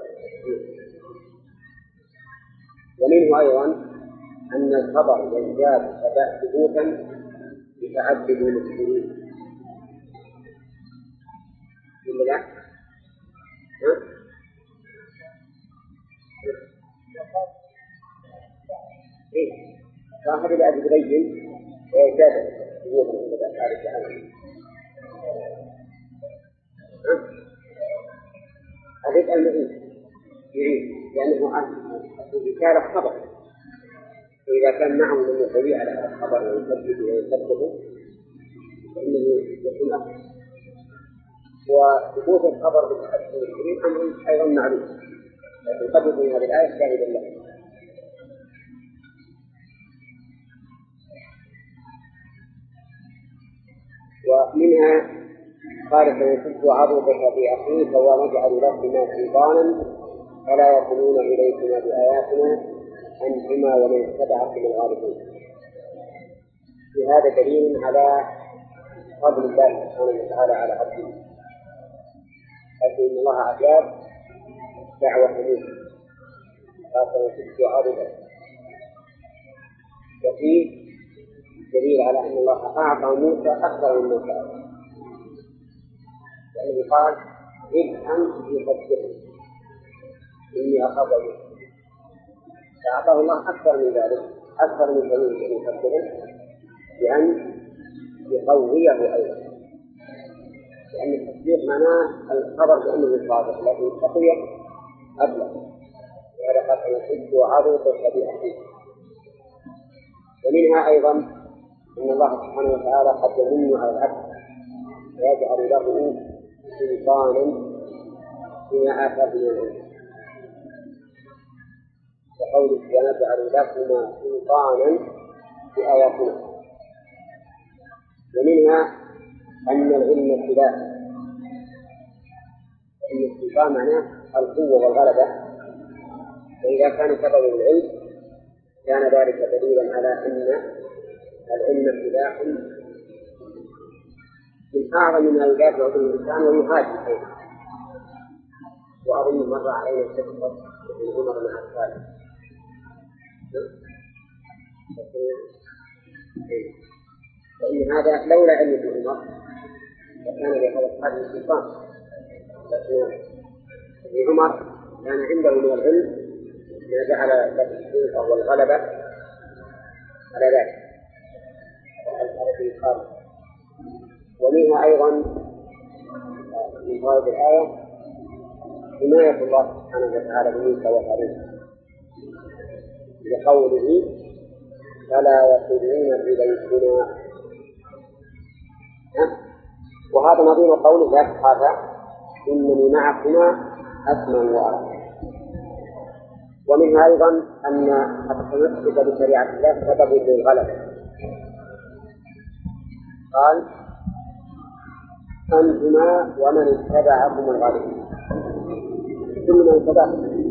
ومنه أيضا أن الخبر يزداد ثبوتا بتعدد المسلمين. لا صاحب الأبي تبين ويزداد ثبوتا بتعدد العمل. هذا المهم يريد لأنه الرسالة خبر، فإذا كان معه من يقوي على هذا الخبر ويثبته فإنه يكون أفضل. وثبوت الخبر بالتحدث الكريم أمر أيضا معلوم، لكن قد يكون هذه الآية شاهدا له. ومنها قال فإن عضدك في أخيك ونجعل لكما سلطانا فلا يصلون إليكما بآياتنا أنتما ومن اتبعكم الغالبون. في هذا دليل على فضل الله سبحانه وتعالى على عبده، لكن الله أجاب دعوة موسى قال فإن عضدك. وفيه دليل على أن الله أعطى موسى أكثر من موسى، لأنه قال إذ أنت يصدقني إني أخاف عليك، فأعطاه الله أكثر من ذلك، أكثر من ذلك أن يصدقه بأن يقويه أيضا، لأن التصديق معناه الخبر بأنه صادق، لكن التقوية أبلغ. وهذا قد يصد عضوك بأخيك. ومنها أيضا أن الله سبحانه وتعالى قد يمن على العبد ويجعل له سلطانا فيما آتاه من العلم، وقوله ونجعل لكما سلطانا بآياتنا. ومنها أن العلم ابتلاء، لأن السلطان معناه القوة والغلبة، فإذا كان سبب العلم كان ذلك دليلا على أن العلم ابتلاء من أعظم ما يدافع به الإنسان ويهاجم أيضا. وأظن مر علينا القصة في عمر مع الخالد، فإن هذا لولا علم ابن عمر لكان لهذا الخالد سلطان، لكن ابن عمر كان عنده من العلم ما جعل السلطة والغلبة على ذلك وعلى في الخالد. ومنها أيضا من فوائد الآية حماية الله سبحانه وتعالى بموسى وهارون لقوله فلا يصلون إليكما، وهذا نظير قوله لا تخافا إنني معكما أسمع وأرى. ومنها أيضا أن التمسك بشريعة الله سبب للغلبة. قال أنتما ومن اتبعكم الغالبون، كل من اتبعكم.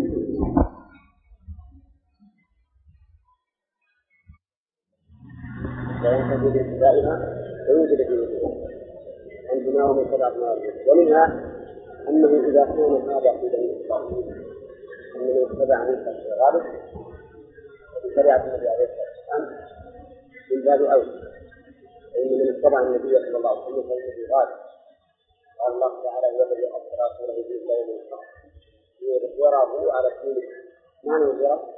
لا ينتهي بابتدائها ويوجد في وجودها عندنا ومن سبعة موارد. ومنها أنه إذا كان هذا في بني إسرائيل أنه اتبع موسى في الغالب وشريعة النبي عليه الصلاة والسلام من باب أولى، فإن من اتبع النبي صلى الله عليه وسلم فإنه في الغالب. قال الله تعالى هو الذي أرسل رسوله بالهدى والحق ليظهره على الدين ما نظهره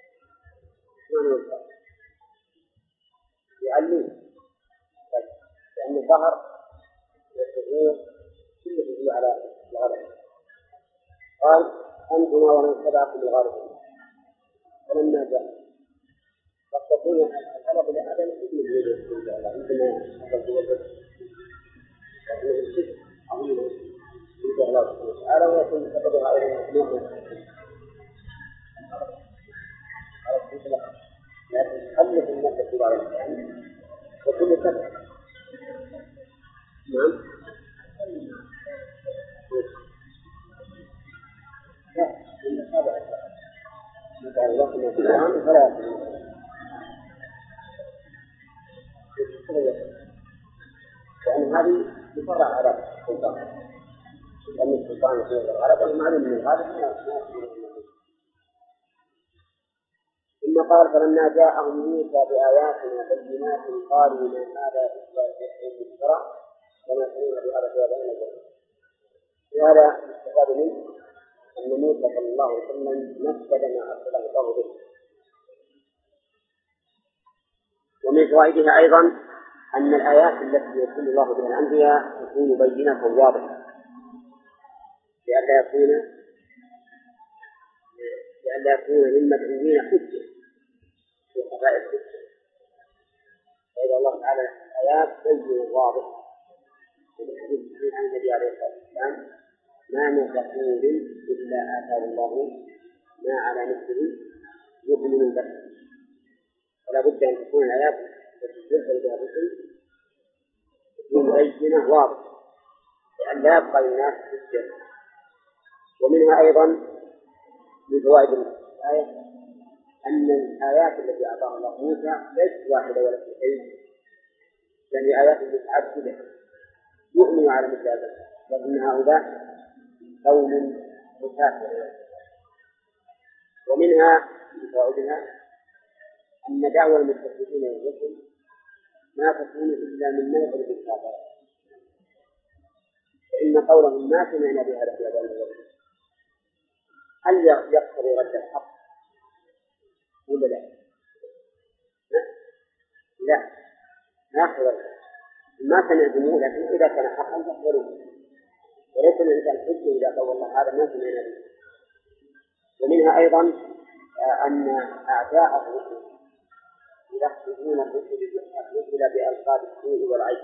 يعلمه، لأن الظهر والظهور كله على الغلبة. قال أنتما ومن تبعكم الغالبون. فلما جاء فاستطيع الغلبة لعدم كل الوجود إن شاء الله عندما حصل هو الوجود لكنه الشرك عظيم إن شاء الله سبحانه وتعالى ويكون سببها أيضا مؤمن لكن خلف النفس في بعض الأحيان وكل سبب. نعم. لا المتابعة مثل الوقت من القرآن فلا يكون لأن هذه تفرع على السلطان، لأن السلطان يكون الغرب والمعلوم من الغرب ثم قال فلما جاءهم موسى بآياتنا بينات قالوا ما هذا إلا سحر مفترى وما كنا بهذا بين الجنة. وهذا يستفاد منه أن موسى صلى الله عليه وسلم نفذ ما أرسله الله به. ومن فوائدها أيضا أن الآيات التي يرسل الله بها الأنبياء تكون بينة واضحة لئلا يكون للمدعوين حجة في قضاء الحجة. فإذا الله تعالى الآيات بينة واضحة في عن النبي عليه الصلاة والسلام ما من رسول إلا آتاه الله ما على مثله يؤمن من بشر. ولا بد أن تكون الآيات التي ترسل بها الرسل تكون بينة واضحة لئلا يبقى للناس حجة. ومنها أيضا من فوائد الآية أن الآيات التي أعطاها الله موسى ليست واحدة ولا اثنتين، بل آيات متعددة يؤمن على مثل هذا، لكن هؤلاء قوم مسافر. ومنها من فوائدها أن دعوى المستشرقين والرسل ما تكون إلا من نوع المكابرة، فإن قولهم ما سمعنا بهذا في هذا الوقت هل يقتضي رد الحق ولا لا؟ لا يقتضي ما سمعتموه، لكن إذا كان حقا فاقبلوه وليس من عند الحج إذا قال والله هذا ما سمعنا به. ومنها أيضا أن أعداء الرسل يخطئون الرسل بألفاظ السوء والعيب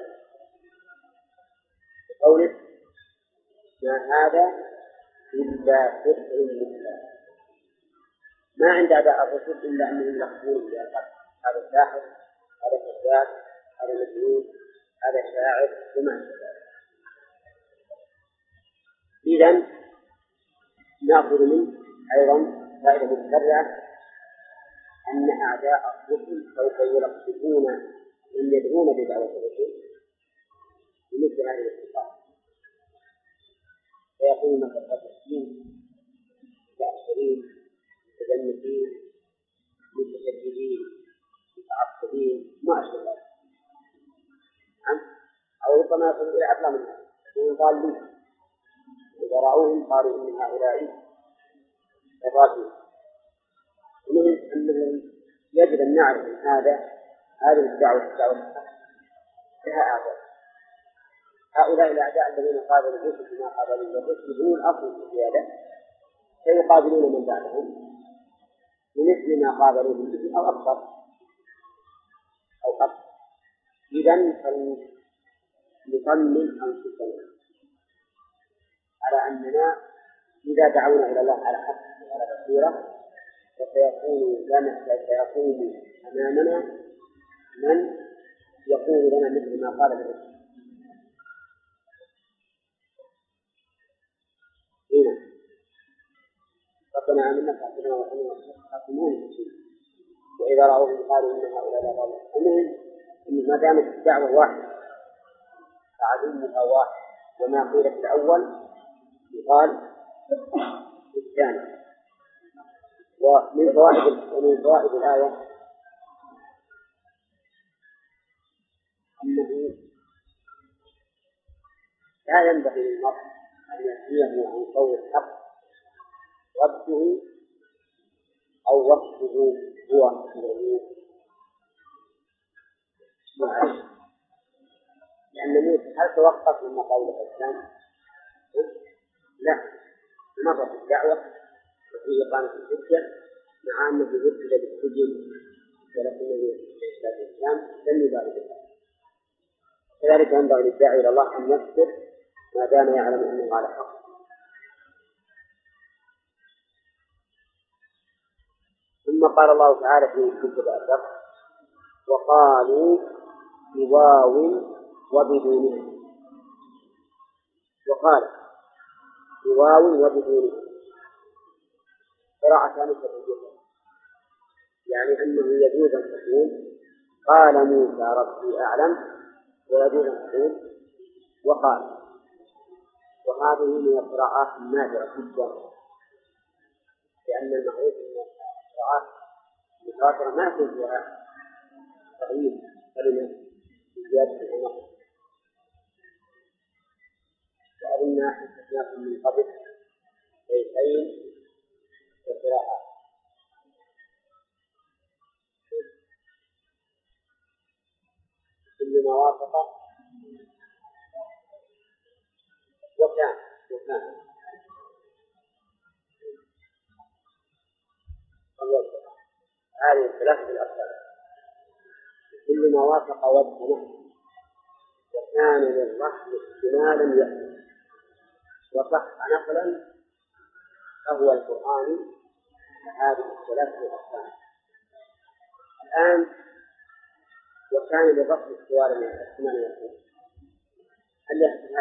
بقوله ما هذا إلا سحر مثله. ما عند أعداء الرسل إلا أنهم يخطئون بألفاظ هذا ساحر، هذا كذاب، هذا مجنون، هذا شاعر وما أشبه. إذن نأخذ منه أيضا فائدة متفرعة أن أعداء الرسل سوف يلقبون من يدعون بدعوة الرسل بمثل هذه الصفات، فيقولون متفقين متأخرين متجمدين متشددين متعصبين ما أشبه، أو ربما يكون إلى أطلع من هذا يكون ضالين إذا رأوهم قالوا إن هؤلاء الراشدين. ومن أنه يجب أن نعرف هذه الدعوة لها أعداء. هؤلاء الأعداء الذين قابلوا الرسل بما قابلوا الرسل هم الأصل في الزيادة سيقابلون من بعدهم بمثل ما قابلوا به أو أكثر. إذن فلنطمن أنفسنا على أننا إذا دعونا إلى الله على حق وعلى بصيرة فسيكون أمامنا من يقول لنا مثل ما قال الرسول. هنا ربنا آمنا فاعتنا وحنا وحكمون وإذا رأوهم قالوا إن هؤلاء لا ضالون. المهم إن ما دامت الدعوة واحدة تعليمها واحد وما قيل في الأول يقال في الثاني. ومن فوائد الآية أنه لا ينبغي للمرء أن ينهيه عن قول الحق رده أو وصفه هو المعروف، لأن موسى هل توقف من قول الإسلام؟ لا، مضت الدعوة وفي إقامة الحجة مع أنه يدخل بالسجن ولكنه ليس الإسلام لم يبالغ بها. كذلك ينبغي للداعي إلى الله أن يصبر ما دام يعلم أنه على حق. ثم قال الله تعالى في كتب الأدب وقالوا بواو وبدونه، وقال بواو وبدونه قراءتان كثيرة، يعني أنه يجوز أن تقول قال موسى ربي أعلم، ويجوز أن تقول وقال، وهذه من القراءات النادرة جدا، لأن المعروف أن القراءات المتواترة ما يكون فيها تغيير كلمة زيادة الأمر. وأظن حدثناكم من قبل بيتين في القراءات، كل ما وافق وكان هذه الثلاثة الأركان كل ما وافق وجهه وكان للرحم احتمالا يأتي وصح نقلا فهو القرآن هذه الثلاثة الأركان. الآن وكان للرحم احتمالا يأتي، هل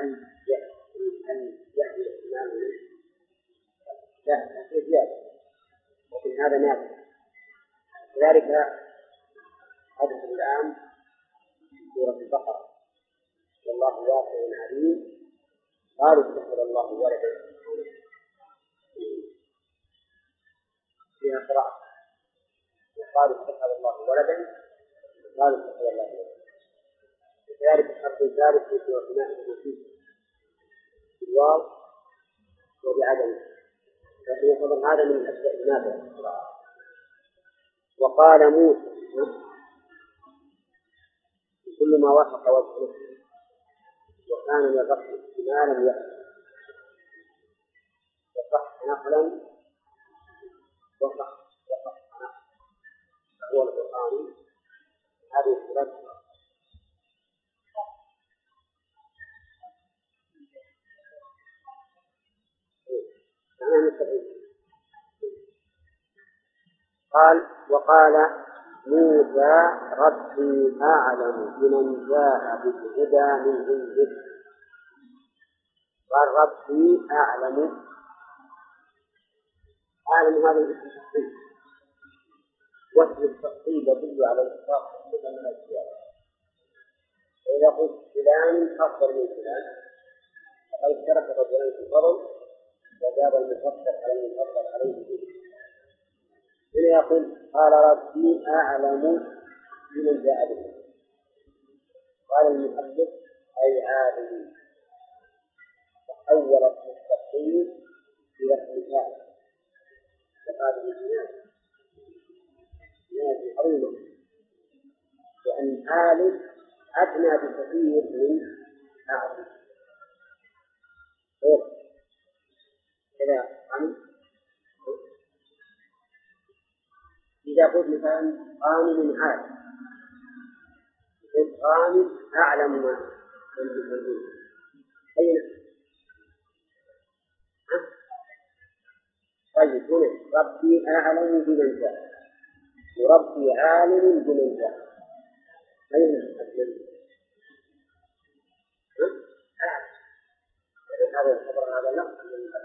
يأتي احتمالا؟ لا، في زيادة، لكن هذا نادر. لذلك حدث الآن في سورة البقرة والله واسع عليم قالوا اتخذ الله ولدا فيها قراءة وقالوا اتخذ الله ولدا قالوا اتخذ الله ولدا. وكذلك الحرف الثالث في سورة المائدة بالواو وبعدم، لكن يعتبر هذا من الأشياء النادرة. وقال موسى كل ما وافق وجهه وكان للرحم احتمالا يأتي وصح نقلا وصح هو القرآن هذه الثلاثة. قال وقال موسى ربي أعلم بمن جاء بالهدى من عنده. قال ربي أعلم هذا الاسم التفصيل، واسم التفصيل يدل على الإطلاق من الأشياء. إذا قلت فلان أفضل من فلان فقد اشترك رجلان في الفضل وجاب المفضل على المفضل عليه. هنا يقول قال ربي أعلم بمن جاء به، قال المؤلف أي عالم، وحول التفصيل إلى الإنسان، وهذه الجناية عظيمة، لأن عالم أدنى بكثير من أعلم. كذا إذا قلت مثلا قانون عالم، قانون أعلم ما تنبيه أين؟ طيب هنا ربي أعلم بمن جاء وربي عالم بمن جاء أين الذي؟ هذا الخبر هذا لا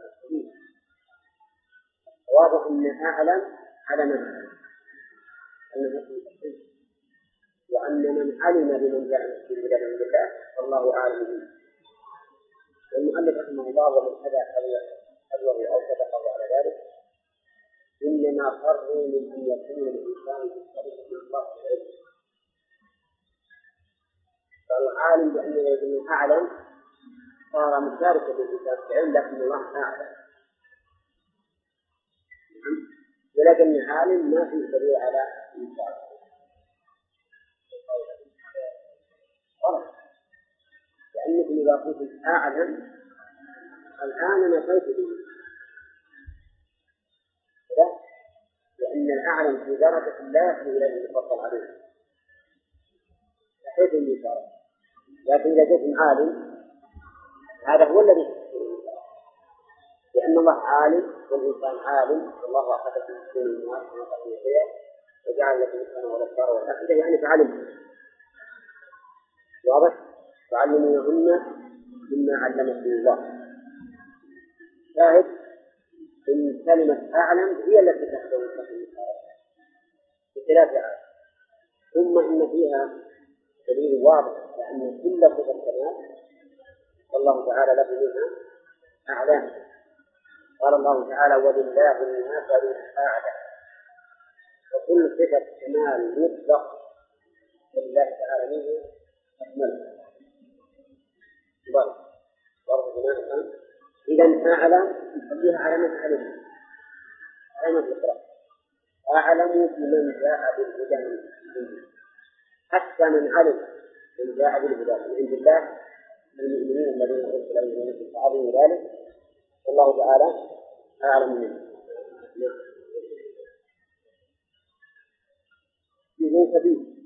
واضح أن أعلم على من أعلم وأن من علم بمن جاء بالهدى من عند الله والله أعلم به. والمؤلف رحمه الله ومن هدى حذوه أو صدقه على ذلك إنما فروا من أن يكون الإنسان مختلفا من الله العلم. فالعالم بأنه أعلم صار مشاركا بالإنسان في العلم لكن الله أعلم، ولكن عالم ما في دليل على المشاركة. لأنك إذا قلت أعلم الآن أنا نفيت به، لأن الأعلم في درجة لا يصل إلى المفضل عليه نفيت المشاركة. لكن إذا جئت عالم هذا هو الذي يحصل، لأن الله عالم والإنسان عالم، والله أخذ في كل الناس من قبل وجعل لكم السماء والأبصار والأفئدة يعني فعلم. واضح؟ تعلمونهن مما علمكم الله. شاهد إن كلمة أعلم هي التي تحتوي بخلاف أعلم. ثم إن فيها دليل واضح لأن كل صفة الكمال الله تعالى له منها أعلام. قال الله تعالى ولله المثل الأعلى، وكل صفة كمال مطلق لله تعالى منه أكمل. إذا أعلم فيها علامة علم، علامة الإقرار. أعلم بمن جاء بالهدى من عنده، حتى من علم من جاء بالهدى من عند الله المؤمنين الذين أرسل إليهم من بعضهم ذلك والله تعالى أعلم منه. ليس فيه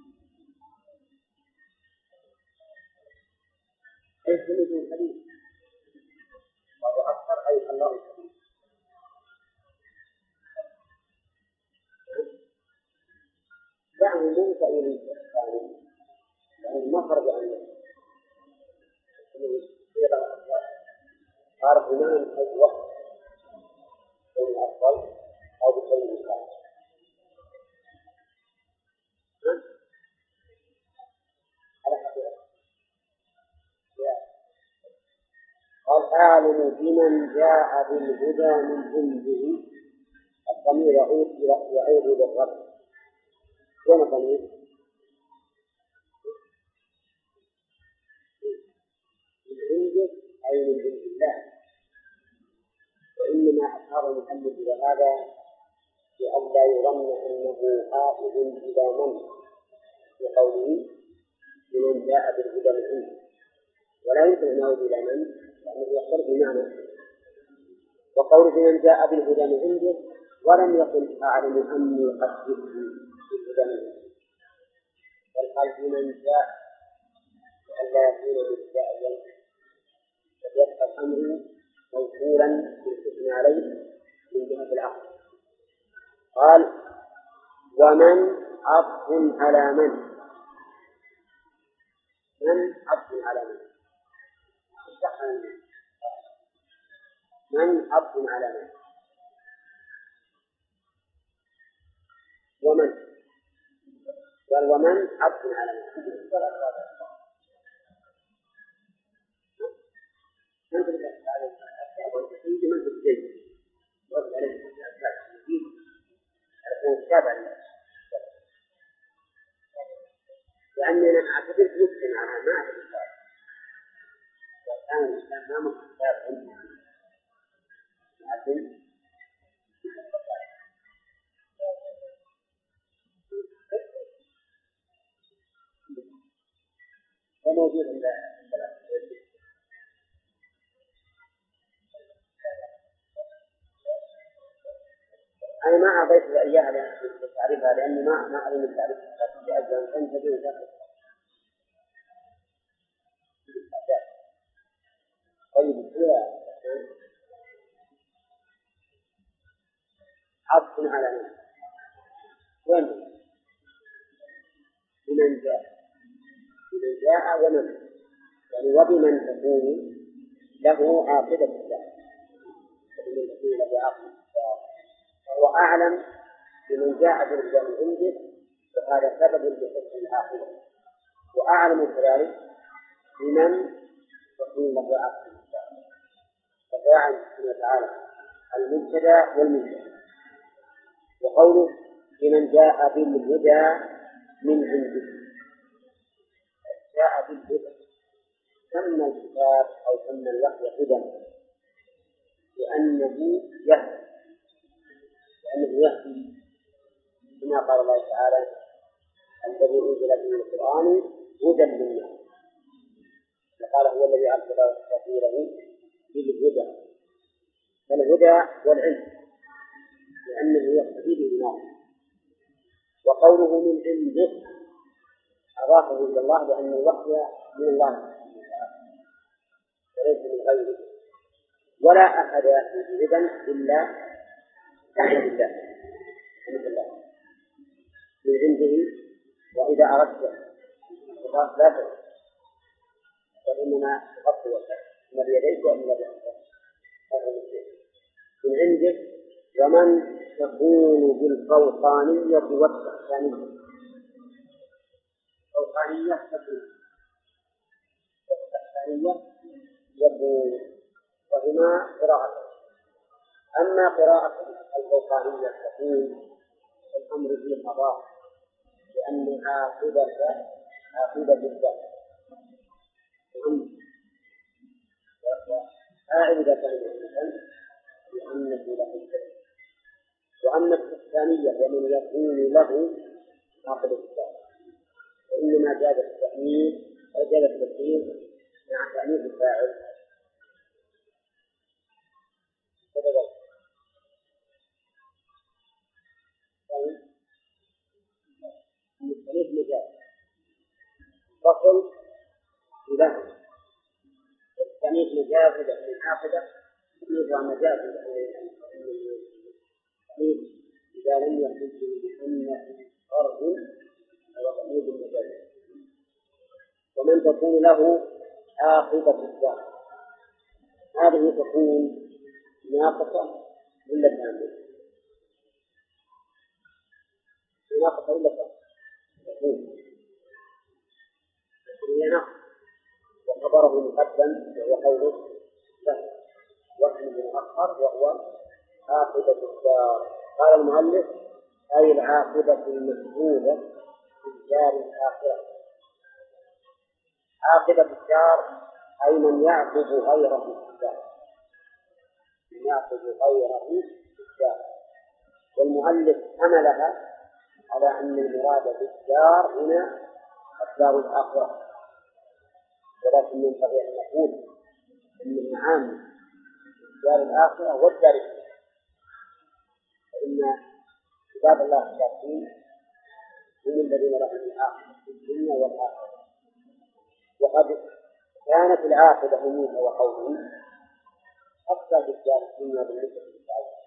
أي سنة حديث وهو أكثر أي الله الحديث. دعه موسى إلى الثاني يعني ما خرج عنه قال إمام أي وقت بين الأفضل أو بشيء مثال. قال أعلم بمن جاء بالهدى من عنده. الضمير يعود للرب. وين الضمير؟ من عنده أي من عند الله. وإنما أشار المؤلف إلى هذا لئلا يظن أنه عائد إلى من بقوله بمن جاء بالهدى من عنده، ولا يمكن أن يعود إلى من لأنه يختلف بمعنى. وقوله بمن جاء بالهدى من عنده ولم يقل أعلم أني قد جئت بالهدى من عنده، بل قال بمن جاء لئلا يكون مبتدئا فيبقى الأمر موصولا بالحكم عليه من جهة العقل. قال ومن عطف على من عطف على من عطف على من ومن قال ومن عطف على من من تلك الأشياء والتحديد من في الجيد وقد عليه الأشياء الجديد التابع لأننا أعتبر مسلم على ما أعتبر وكان الإسلام ما مختار عنه لكن وموجود عند أنا ما أعطيت إياها لتعريفها لأني ما أعلم التعريف لأجل أن تنتبه ذلك. طيب عطف على من وين بمن جاء ومن يعني وبمن تكون له عاقبة الله وبمن تكون له عاقبة وهو أعلم بمن جاء بالهدى من عنده وهذا سبب لحسن العاقبة. وأعلم كذلك بمن تكون له عقل ففاعل سبحانه وتعالى المبتدأ والمنتهى. وقوله لمن جاء بالهدى من عنده، جاء بالهدى سمى الكتاب أو سمى الوحي هدى لأنه يهدي كما قال الله تعالى الذي أنزل به القرآن هدى للناس، فقال هو الذي أرسل رسوله بالهدى، فالهدى والعلم لأنه يهتدي به الناس. وقوله من عنده أضافه إلى الله لأن الوحي من الله وليس من غيره، ولا أحد يأتي بهدى إلا بالله من عنده. وإذا أردت إضافة لا تغفر فإنما تغطي ما بيديك وإن لا من عنده. ومن تكون بالفوقانية والتحتانية، الفوقانية تكون والتحتانية يكون، وهما قراءة. أما قراءة الفوقانية تكون الأمر به القضاء لأن عاقبة الذات إذا كان مؤمنا لأنه له الكلمة. وأما الثانية ومن يكون له عاقبة الذات فإنما جاز التأمين أو جاز التسليم مع تأمين الفاعل. التأمين مجاز فصل له التأمين مجاز لأن العاقبة يوضع مجاز لأن إذا لم يكن بأن فرض أو تأمين المجاز. ومن تكون له عاقبة الذات هذه تكون ناقصة ولا كاملة؟ ناقصة ولا كاملة؟ تكون هي ناقصة. وخبره مقدم وهو قوله له وحي مؤخر وهو عاقبة الدار. قال المؤلف أي العاقبة المسؤولة في الدار الآخرة. عاقبة الدار أي من يعقب غيره في الدار، من يعقب غيره في الدار. والمؤلف حملها على أن المراد بالدار هنا الدار الآخرة، ولكن ينبغي أن نقول أن المعاني الدار الآخرة والدار الأولى، فإن عباد الله الصالحين هم الذين لهم العاقبة في الدنيا والآخرة. وقد كانت العاقبة منه وقوله أكثر في الدار الدنيا بالنسبة للآخرة.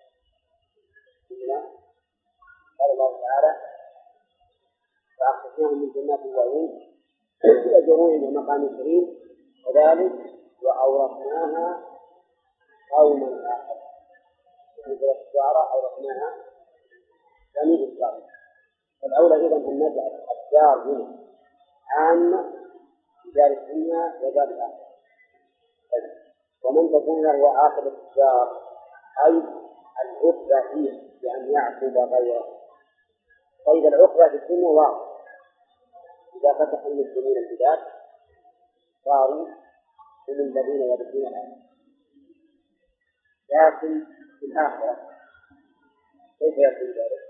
قال الله تعالى فأخرجناهم من جنات وعيون وزروع ومقام كريم كذلك وأورثناها قوما آخر. مثل الشعراء أورثناها بني إسرائيل. فالأولى إذن أن نجعل الدار هنا عامة دار الدنيا ودار الآخرة. ومن تكون له عاقبة الدار أي العقبة فيه بأن يعقب غيره. طيب العقبة في الدنيا واضح، إذا فتح المسلمين البلاد صاروا هم الذين يرثون الآخرة. لكن في الآخرة كيف يكون ذلك؟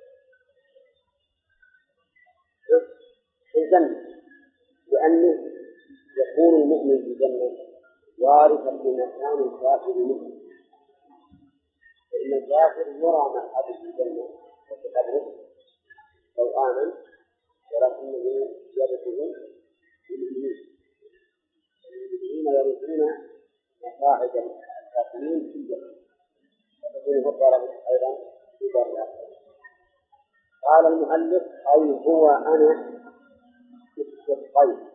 في الجنة، لأنه يكون المؤمن في الجنة وارثا لمكان الكافر منه، فإن الكافر يرى مذهبه في الجنة وتقرب لو آمن ولكنه يرثه للمؤمنين. المؤمنين يرثون مقاعد الكافرين في الجنة وتكون مقربة أيضا في دار الآخرة. قال المؤلف أي هو أنا الشقين.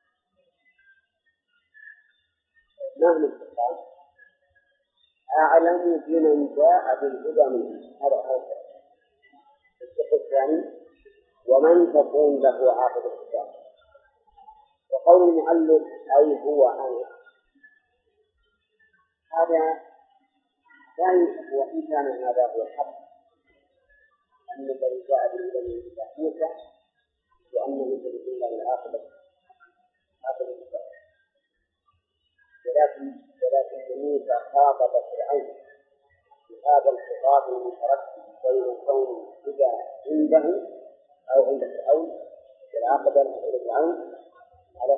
مهما الشقين أعلم بمن جاء بالهدى منه. هذا الشق الثاني ومن تكون له عاقبة الدار. وقول المؤلف أي هو أنا هذا لا يوجد، وإن كان هذا هو الحق أن الذي جاء بالإله موسى وأنه يجب إلا بالعاقبة ولكن موسى خاطب فرعون بهذا الخطاب المترتب بين كون إذا عنده أو عند فرعون بالعاقبة لفعل فرعون على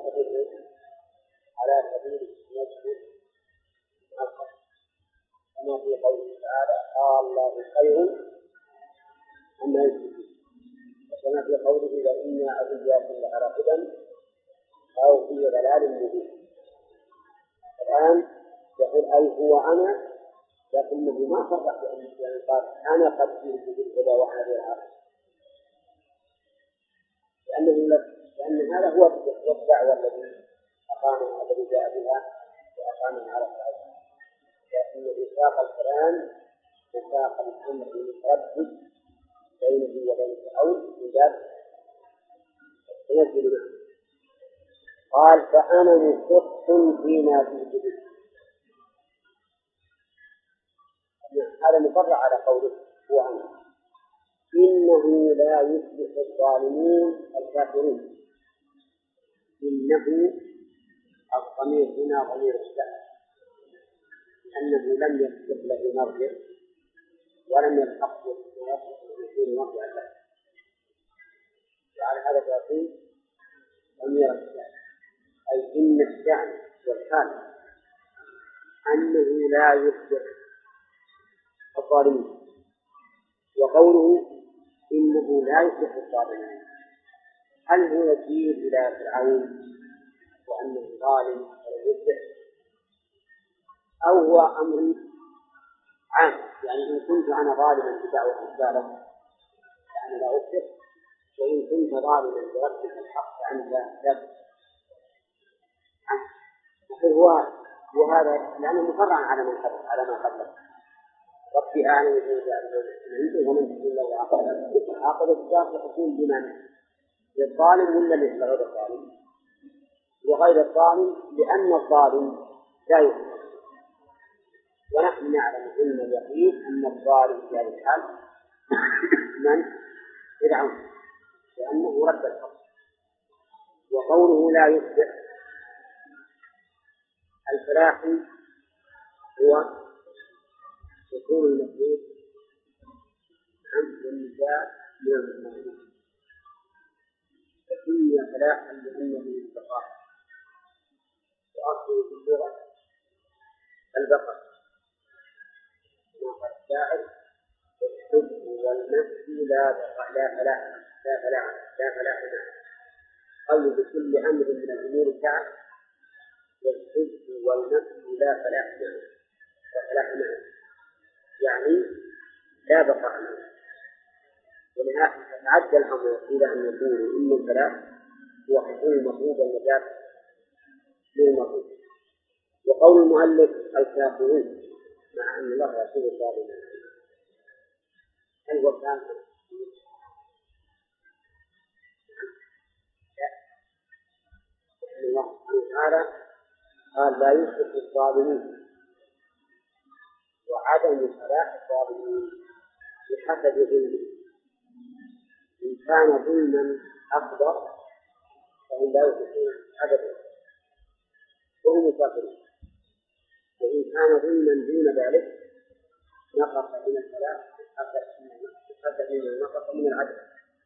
سبيل نجد الحق، كما في قوله تعالى قال الله خير أما يشركون، وكما في قوله وإنا أولياءكم لعلى هدى أو في ضلال مبين. الآن يقول أي هو أنا، لكنه ما فرق بأن يعني قال أنا قد جئت بالهدى وأنا بالعقل، لأن هذا هو الدعوة الذي أقامها الذي جاء بها وأقامها على العالم، لكن ميثاق القرآن ميثاق الأمر المتردد بينه وبين فرعون من باب ينزل معه. قال فأنا مشق فيما جئت به، هذا مفرع على قوله هو أنا، إنه لا يفلح الظالمون الكافرون. إنه الضمير هنا ضمير الشأن، لأنه لم يسبق له مرجع ولم يلحق يكون مرجع له، وعلى هذا يقول ضمير الشأن، أي إن الشأن والحال أنه لا يفلح الظالمين. وقوله إنه لا يفلح الظالمين، هل هو يشير إلى فرعون وأنه ظالم ولا يفلح، أو هو أمر عام يعني إن كنت أنا ظالما بدعوة الرسالة فأنا لا أفلح، وإن كنت ظالما بربك الحق فأنت لا تفلح. وهذا لأنه مفرع على ما قبله ربي أعلم بما ومن تقول الله عاقبة الدار تكون بمن للظالم ولا لغير الظالم؟ وغير الظالم لأن الظالم لا يفلح، ونحن نعلم علم اليقين أن الظالم في هذه الحال من فرعون لأنه رد الحق. وقوله لا يفلح الفلاح هو دخول المخلوق والنجاة من المخلوق، فسمي فلاحا لأنه البقاء، وأصله في اللغة البقاء. وقد الشاعر الحب والنفس لا فلاح أو بكل أمر من الأمور التعب، والحب والنفس لا فلاح معه يعني لا بقاء له. ولهذا تعدى الأمر إلى أن يقول إن الفلاح هو حصول المطلوب والنجاة للمطلوب. وقول المؤلف الكافرون مع أن الله يقول الظالمين، هل هو كافر؟ الله سبحانه وتعالى قال لا يفلح الظالمين، وعدم فلاح الظالمين بحسب ظلمه. إن كان ظلما أكبر فهم لا يفلحون أبدا وهم كافرون، وإن كان ظلما دون ذلك نقص من الفلاح بحسب ما نقص من العدل.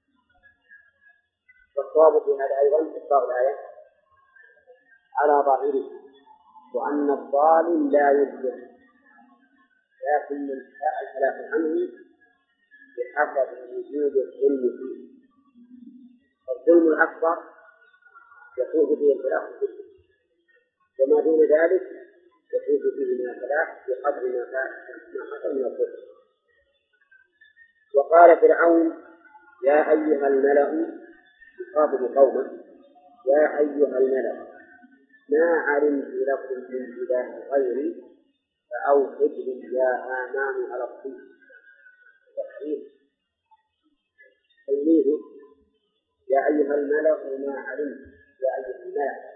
والصواب في هذا أيضا إطلاق الآية على ظاهره، وأن الظالم لا يفلح، لكن من شاء الفلاح عنه بحسب وجود الظلم فيه. الظلم الأكبر يفوز به الفلاح كله، وما دون ذلك يفوز به من الفلاح بقدر ما حصل من الظلم. وقال فرعون يا أيها الملأ يخاطب قومه يا أيها الملأ ما علمت لكم من إله غيري فأوقد لي يا هامان على الطين. تحريف يا أيها الملأ ما علمت، يا أيها الملأ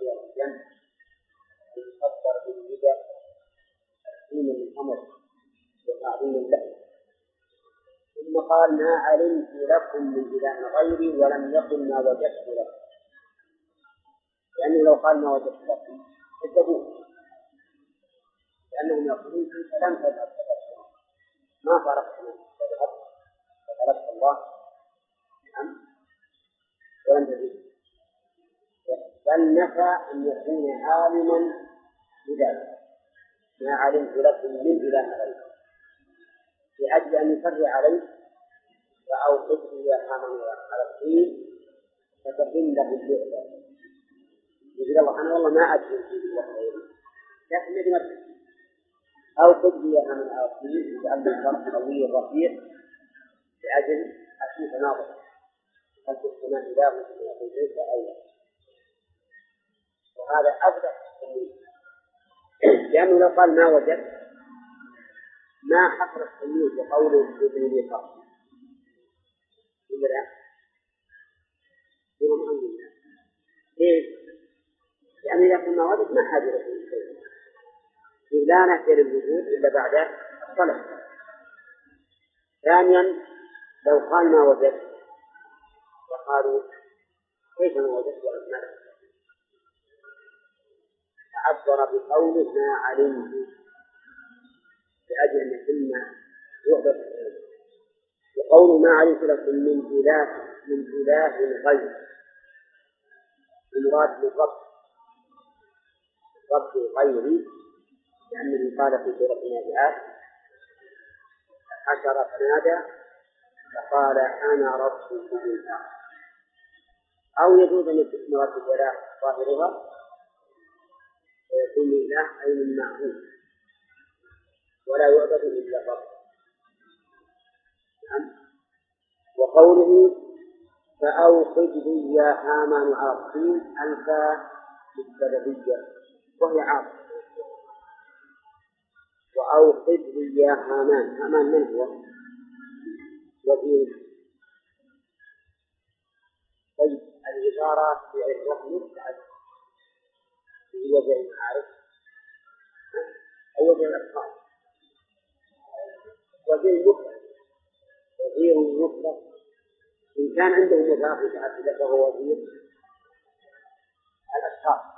كثيرا جدا يفسر بالبدع تحسين الأمر وتعظيم له. ثم قال ما علمت لكم من إله غيري ولم يقل ما وجدت لكم، لأنه لو قال ما وجدت لكم كذبوه، لأنهم يقولون أنت لم تذهب ما فرقت من فخلقت الله ولم تجد، بل نفى أن يكون عالما بذلك ما علمت لكم من إله غيره، لأجل أن يفرع عليه فأوقفه يا حامل على الدين فتحل له اللعبة. يقول الله أنا والله ما أدري في الله غيره لكن نجم أوقف لي يا حامل على الدين لأن الشرط قوي رفيع لأجل أشوف ناظر هل في السماء إله مثل ما في ليس أولا، وهذا أبدأ لأنه لو قال ما وجد ما حصل التمييز وقوله ابن لي خاص ولا لا؟ يقولون أمر الله ليش؟ لأن إذا كنا وجد ما حاجة إلى شيء، لا نحتاج الوجود إلا بعد الطلب. ثانيا لو قال ما وجد وقالوا كيف ما وجدت وأسمعت عبر بقوله ما علمت لأجل أن يتم وحدة، وقول ما علمت لكم من إله غير المراد بالرب غيري، لأنه قال في سورة النازعات حشر فنادى فقال أنا ربكم الأعلى، أو يجوز أن يكون مراد بالإله ظاهرها ويكون الإله أي من معبود ولا يعبد إلا الرب. وقوله فأوقد لي يا هامان على الطين ألفى بالسببية وهي عاصفة، وأوقد لي يا هامان من هو؟ وزير. طيب العبارة في الرقم مستعد في وجه المعارف أو وجه الأفكار، وزير مطلق وزير مطلق إن كان عنده مضاف متعددة فهو وزير الأشخاص،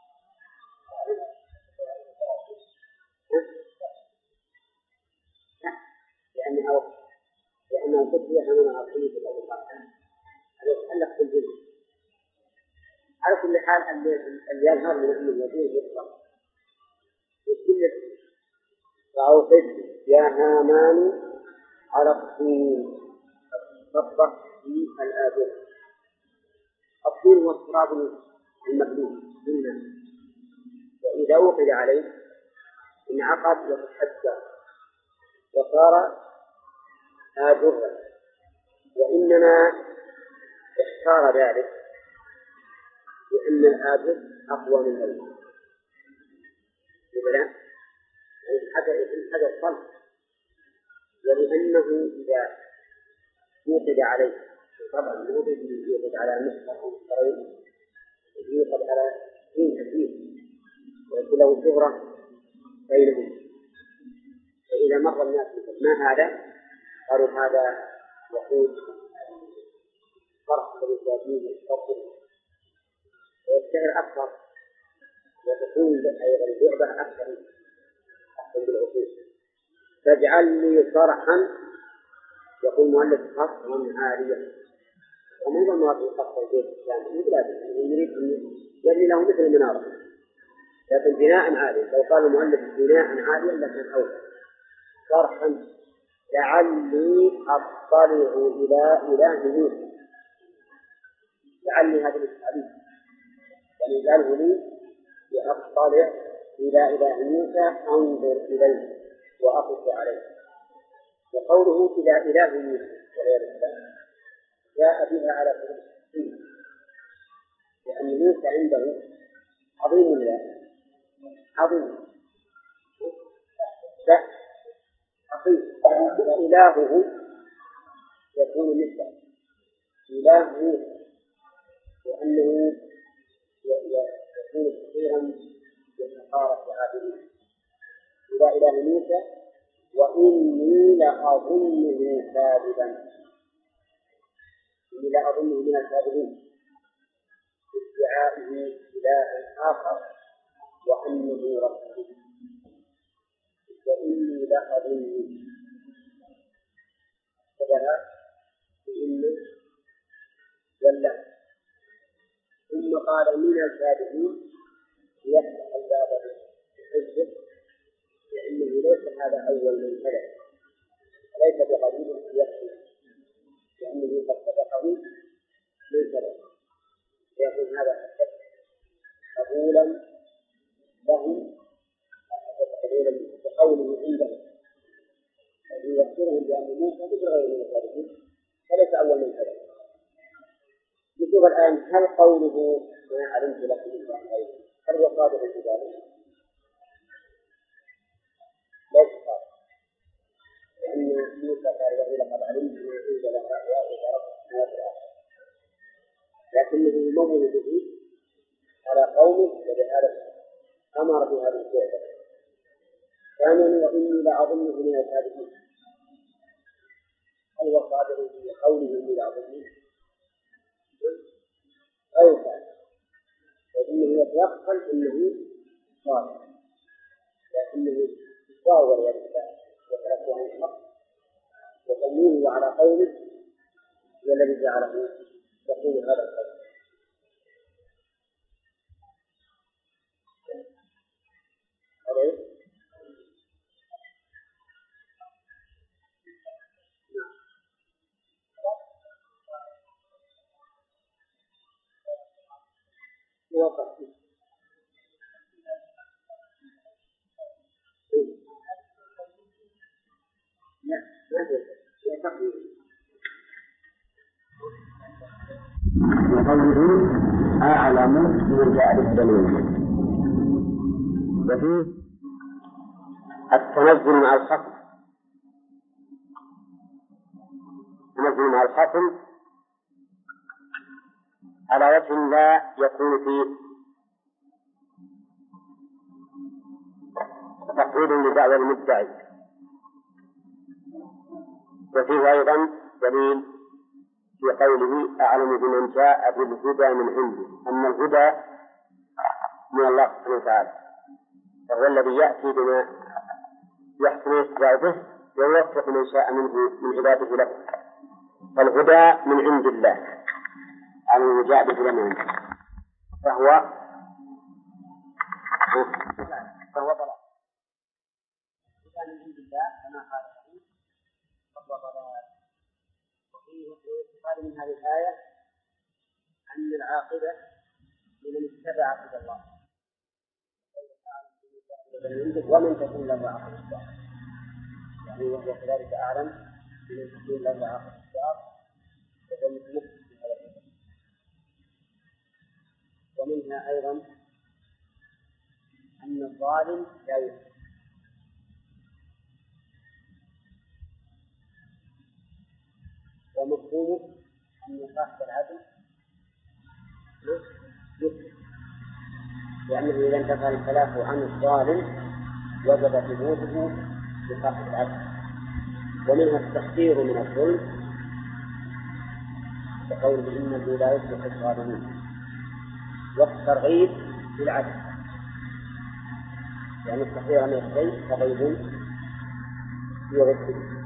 لأنه تدري أن عقلية الأوقات هذا يتعلق بالجنس. على كل حال اللي يظهر من أن الوزير يطلق وكل فأوقد يا هامان على الطين تطبخ في الآبر. الطين هو التراب المبلول بالماء، وإذا أوقد عليه انعقد وتحجر وصار آجرا، وإنما اختار ذلك لأن الآجر أقوى من الماء ولا هذا الصلب، ولأنه إذا يوقد عليه طبعا يوقد على مصر أو مصرين يوقد على دين كثير ويكون له شهرة بينهم، فإذا مر الناس ما هذا قالوا هذا يقول فرق بالذاتين الفضل ويشتهر أكثر وتكون أيضا اللعبة أكثر بالعقول. فاجعل لي صرحا يقول مؤلف قصرا عاليا، ومن ضمن قصر البيت الإسلامي يريد أن يبني له مثل المنارة لكن بناء عالي. لو قال المؤلف بناء عاليا لكن أوسع صرحا لعلي أطلع إلى إله موسى، لعلي هذا التعبير يعني قاله لي لأطلع إلى إله موسى أنظر إليه وأقف عليه. وقوله إلى إله موسى وغير الله جاء بها على سبيل لأن موسى عنده عظيم الله عظيم إلهه يكون مثله إله موسى، وأنه إله موسى وإني لأظنه كاذبا، إني لأظنه من الكاذبين ادعائه إله آخر وأنه ربه، وإني لأظنه بدلا بإنه ولا، ثم قال من الكاذبين ليفتح الباب بالحجة، لأنه ليس هذا أول من كذب، ليس بقليل يكفي، لأنه قد سبقه من كذب، يكون هذا الحجة قبولا له، قبولا بقوله عنده الذي يذكرهم بأن موسى مثل غير من الكاذبين فليس أول من كذب. نشوف الآن هل قوله ما علمت لكم من غيره هل هو صادق في ذلك؟ ليس صادق، لأن موسى قال له لقد علمت ما أنزل هؤلاء ربك لكنه يمول به على قومه، ولهذا أمر بهذه الفعل. ثانيا وإني لأظنه من الكاذبين، هل هو صادق في قوله إني لأظنه؟ أو كان وإنه يتيقن أنه صادق، لكنه يصور وتركه عن الحق وتمييزه على قوله هو الذي جعله يقول هذا القول. وقوله أعلم من جاء بالدليل، وفيه التنزل مع الخصم، التنزل مع الخصم على وجه لا يكون فيه تقويض لدعوى المدعي، وفيه أيضا دليل في قوله أعلم بمن جاء بالهدى من عنده، أن الهدى من الله سبحانه وتعالى، فهو الذي يأتي بما يحسن الاتباع به ويوفق من شاء منه من عباده له، فالهدى من عند الله على من جاء بالهدى من عنده فهو ضلال، كان من عند الله كما قال فهو ضلال. ويستفاد من هذه الآية أن العاقبة لمن اتبع هدى الله، ومن تكون له عاقبة الدار، يعني وهو كذلك أعلم بمن تكون له عاقبة الدار وهو متمسك بهذا الهدى. ومنها أيضا أن الظالم لا يسلم، ومفهومه أن صاحب العدل يسلم، لأنه إذا انتقل الخلاف عن الظالم وجب ثبوته لصاحب العدل. ومنها التحذير من الظلم بقوله إنه لا يصلح الظالمين، والترغيب بالعدل، يعني التحذير من الشيء ترغيب في ضده.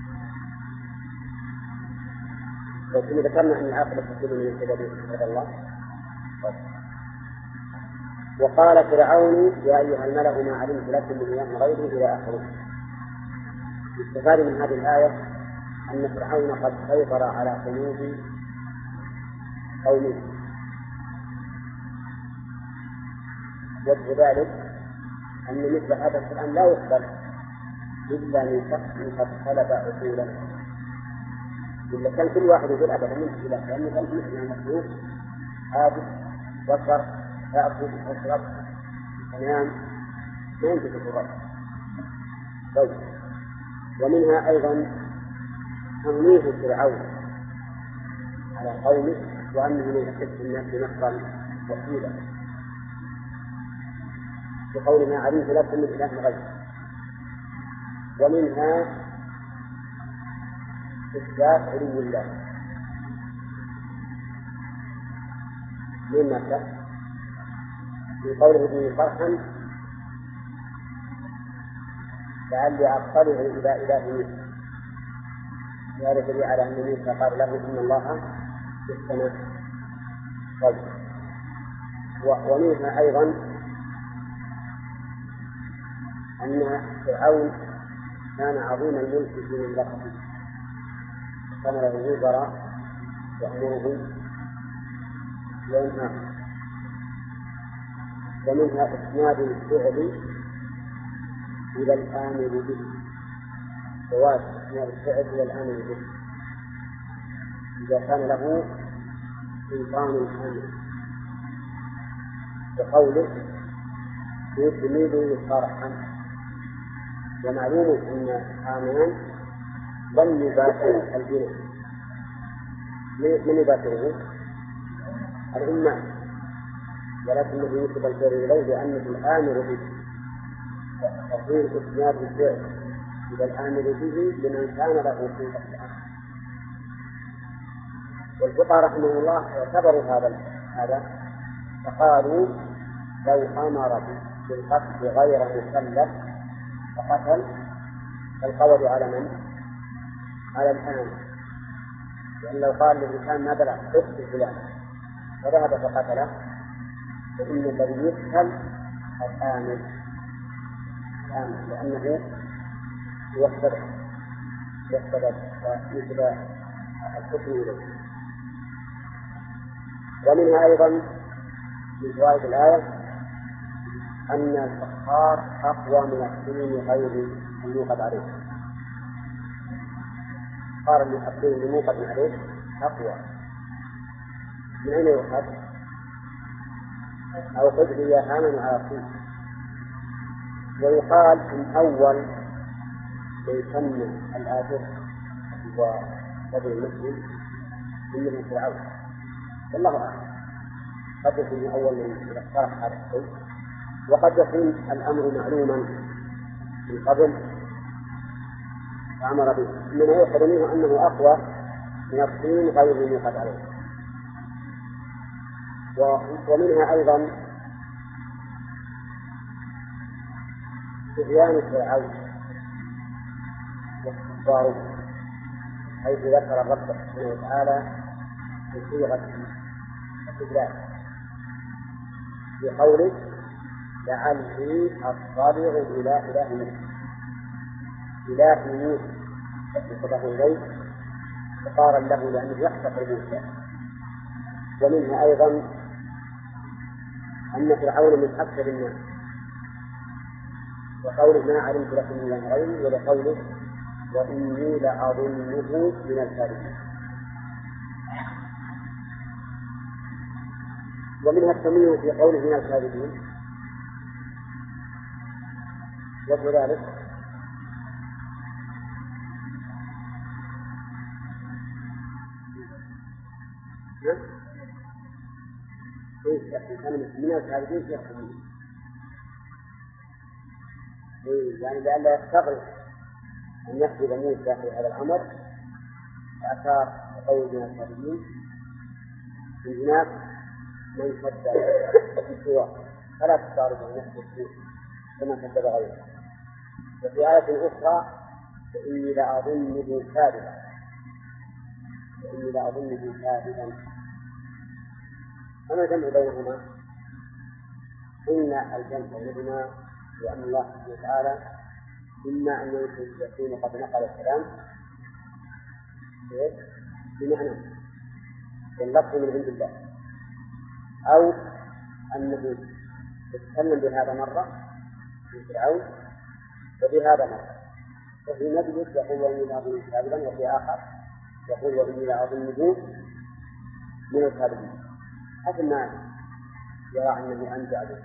لكن ذكرنا أن العاقبة تكون من سبب الله. وقال فرعون يا أيها الملأ ما علمت لكم من إله غيري إلى آخره. يستفاد من هذه الآية أن فرعون قد سيطر على قلوب قومه، وجه ذلك أن مثل هذا الكلام لا يقبل إلا من شخص قد خلف عقوله، إلا كان كل واحد يقول أبدا من إله، لأنه كان مثل مخلوق عابد بشر يأكل ويشرب وينام ما ينتهي الرب. طيب، ومنها أيضا تمويه فرعون على قومه وأنه يحب الناس نصرا وحيدا، بقول ما علمت لكم من إله غيره، ومنها إثبات علو الله من مكة في قوله به فرحا لعلي أطلع إلى إله موسى. هذا يدل على أن موسى قال له إن الله في السماء. طيب. ومنها أيضا أن فرعون كان عظيم الملك في مملكته، كان له وزراء يأمرهم وينهاهم. ومنها إسناد الفعل إلى الآمر به، جواز إسناد الفعل إلى الآمر به إذا كان له سلطان الأمر، بقوله يدمر فرحا. ومعلوم أن هامان لم يباشر البناء، من يباشره؟ الأمة، ولكنه ينسب الفعل إليه لأنه الآمر به، تقول إسناد الفعل إلى الآمر به لمن كان له سلطة الأمر. والفقهاء رحمه الله اعتبروا هذا فقالوا لو أمر بالقتل غير مكلف فقتل فالقول على من؟ على الآمر. لأن لو قال للإنسان ما بلغ قتل فلان فذهب فقتله فإن الذي يقتل الآمر لأنه يوسد ويسد الحكم إليه. ومنها أيضا من فوائد الآية أن الكفار أقوى من السنين غير الموقد عليه. قال من السنين الموقد عليه أقوى. من أين يؤخذ؟ أو قد هي هامان على الصين. ويقال إن أول من سن الآخر ورجل المسلم إنه فرعون، والله أعلم. قد يكون أول من اقترح هذا الشيء، وقد يكون الأمر معلوما من قبل فأمر به. من يؤخذ منه أنه أقوى من الطين غير الموقد عليه. ومنها أيضا طغيان فرعون واستكباره، حيث ذكر الرب سبحانه وتعالى في صيغة الاستدلال في قوله لعلي أطلع إلى إله موسى. إله موسى نسبه إليه فقارا له لأنه يحتقر موسى. ومنها أيضا أن فرعون من أكثر الناس، وقوله ما علمت لكم من غيري، ولقوله وإني لأظنه من الكاذبين. ومنها التمييز في قوله من الكاذبين، وجه ذلك من الكاذبين في التمييز، يعني لئلا يستغرب أن يحدث موسى في هذا الأمر فأثار قول من الكاذبين. من هناك من كذب سواه فلا تستغرب أن يحدث موسى كما كذب غيره. وفي آية أخرى فإني لأظنه كاذبا، فما الجمع بينهما؟ إن الجمع بينهما لأن الله سبحانه وتعالى إما أن يكون قد نقل الكلام بمعنى واللفظ من عند الله، أو أنه يتكلم بهذا مرة في فرعون وبهذا مرة، وفي نبي يقول وإني لأظنه كاذبا، وفي آخر يقول وإني لأظنه من الكاذبين، حتى ما يرى أنه أنجع به.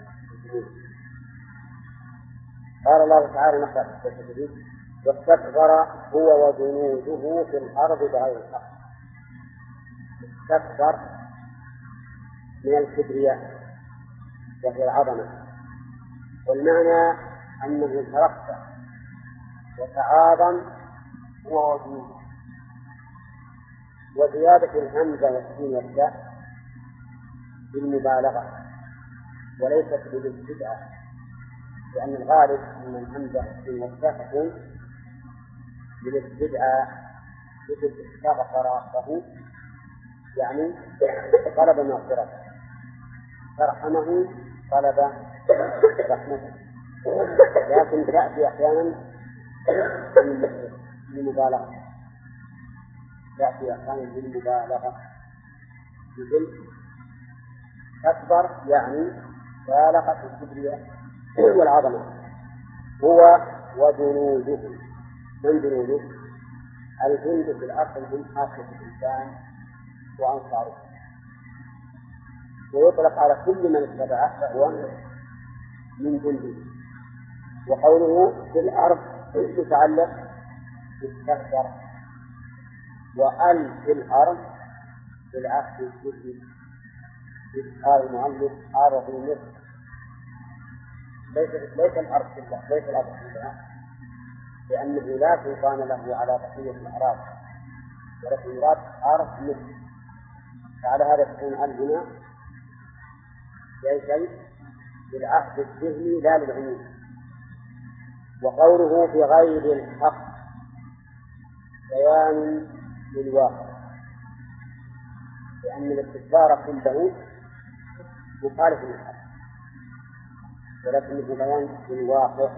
قال الله تعالى نقرأ التشهد واستكبر هو وجنوده في الأرض بغير الحق. استكبر من الكبرياء وهي العظمة، والمعنى أنه ترفع وتعاظم هو وجود. وزيادة الهمزة والسين والتاء بالمبالغة وليست بالاستدعاء، لأن الغالب أن الهمزة والسين والتاء تكون بالاستدعاء، مثل استغفر ربه يعني طلب مغفرة، فرحمه طلب رحمته، لكن تأتي أحيانا بالمبالغة، مثل أكبر يعني بالغ في الكبرياء والعظمة. هو وجنوده. من جنوده؟ الجند في الأصل هم حافظ الإنسان وأنصاره، ويطلق على كل من اتبعه فهو من جنده. وقوله في الأرض يتعلق بالتكبر، وأل في الأرض بالعكس الجزء. قال المؤلف أرض مصر، ليس الأرض كلها، ليس الأرض كلها، لأنه لا سلطان له على بقية الأعراض، ولكن يراد أرض مصر. فعلى هذا تكون هنا شيء بالعهد الذهني لا للعموم. وقوله بغير الحق بيان للواقع، لأن الاستكبار كله مخالف للحق، ولكنه بيان للواقع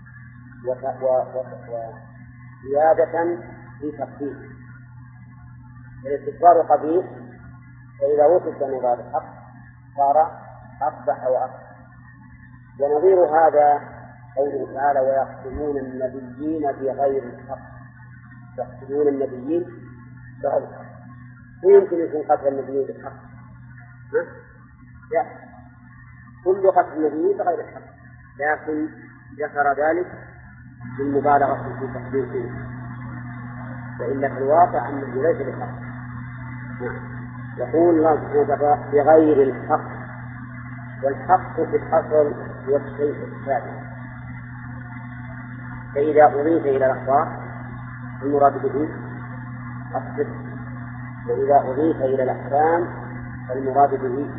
وزيادة في تقدير. الاستكبار قبيح، فإذا وصف بمراد الحق صار أقبح وأقبح. ونظير هذا قوله تعالى ويقتلون النبيين بغير الحق. يقتلون النبيين بغير الحق، ويمكن يكون قتل النبيين بالحق؟ لا، كل قتل النبيين بغير الحق، لكن ذكر ذلك بالمبالغة في تقديره، فإلا في الواقع أنه ليس بالحق. يقول الله سبحانه وتعالى بغير الحق، والحق في الأصل هو الشيء الثابت، فإذا أضيف إلى الأخبار المراد به الصدق، وإذا أضيف إلى الأحكام المراد به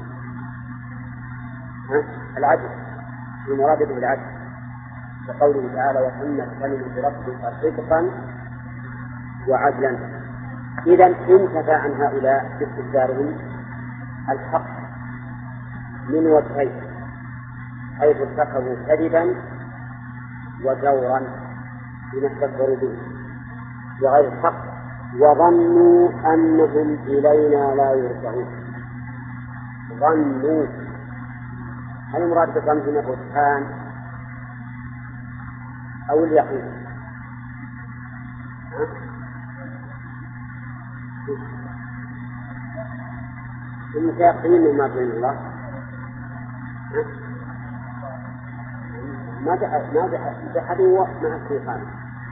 العدل، المراد به العدل. وقوله تعالى وتمت كلمة ربك صدقا وعدلا. إذا انتفى عن هؤلاء باستكبارهم الحق من وجهين، حيث ارتكبوا كذبا وجورا بما استكبروا به بغير الحق، وظنوا أنهم إلينا لا يرجعون. ظنوا، هل المراد بالظن هنا الرجحان أو اليقين؟ المتيقنين مما بين الله ما جحدوا مع استيقانه.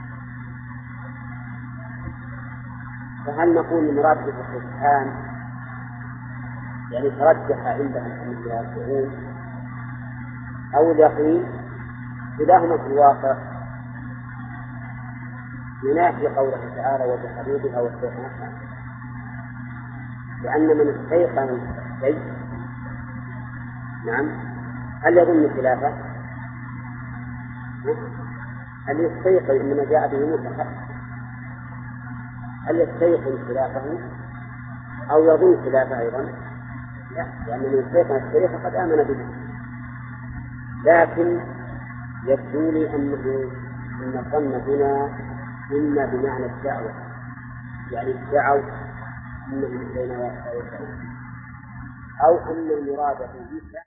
فهل نقول المراد بالرجحان يعني ترجح عندهم أنهم يرجعون، أو اليقين؟ كلاهما في الواقع ينافي قوله تعالى وجحدوا بها واستيقنتها، لأن من استيقن شيء نعم هل يظن خلافه؟ هل يستيقن إنما جاء به متحقق؟ هل يستيقن خلافه أو يظن خلافه أيضا؟ لا، لأن من استيقن الشيء فقد آمن به. لكن يبدو لي أن الظن هنا إما بمعنى الدعوة، يعني ادعوا أنهم إلينا يرجعون، أو أن المراد به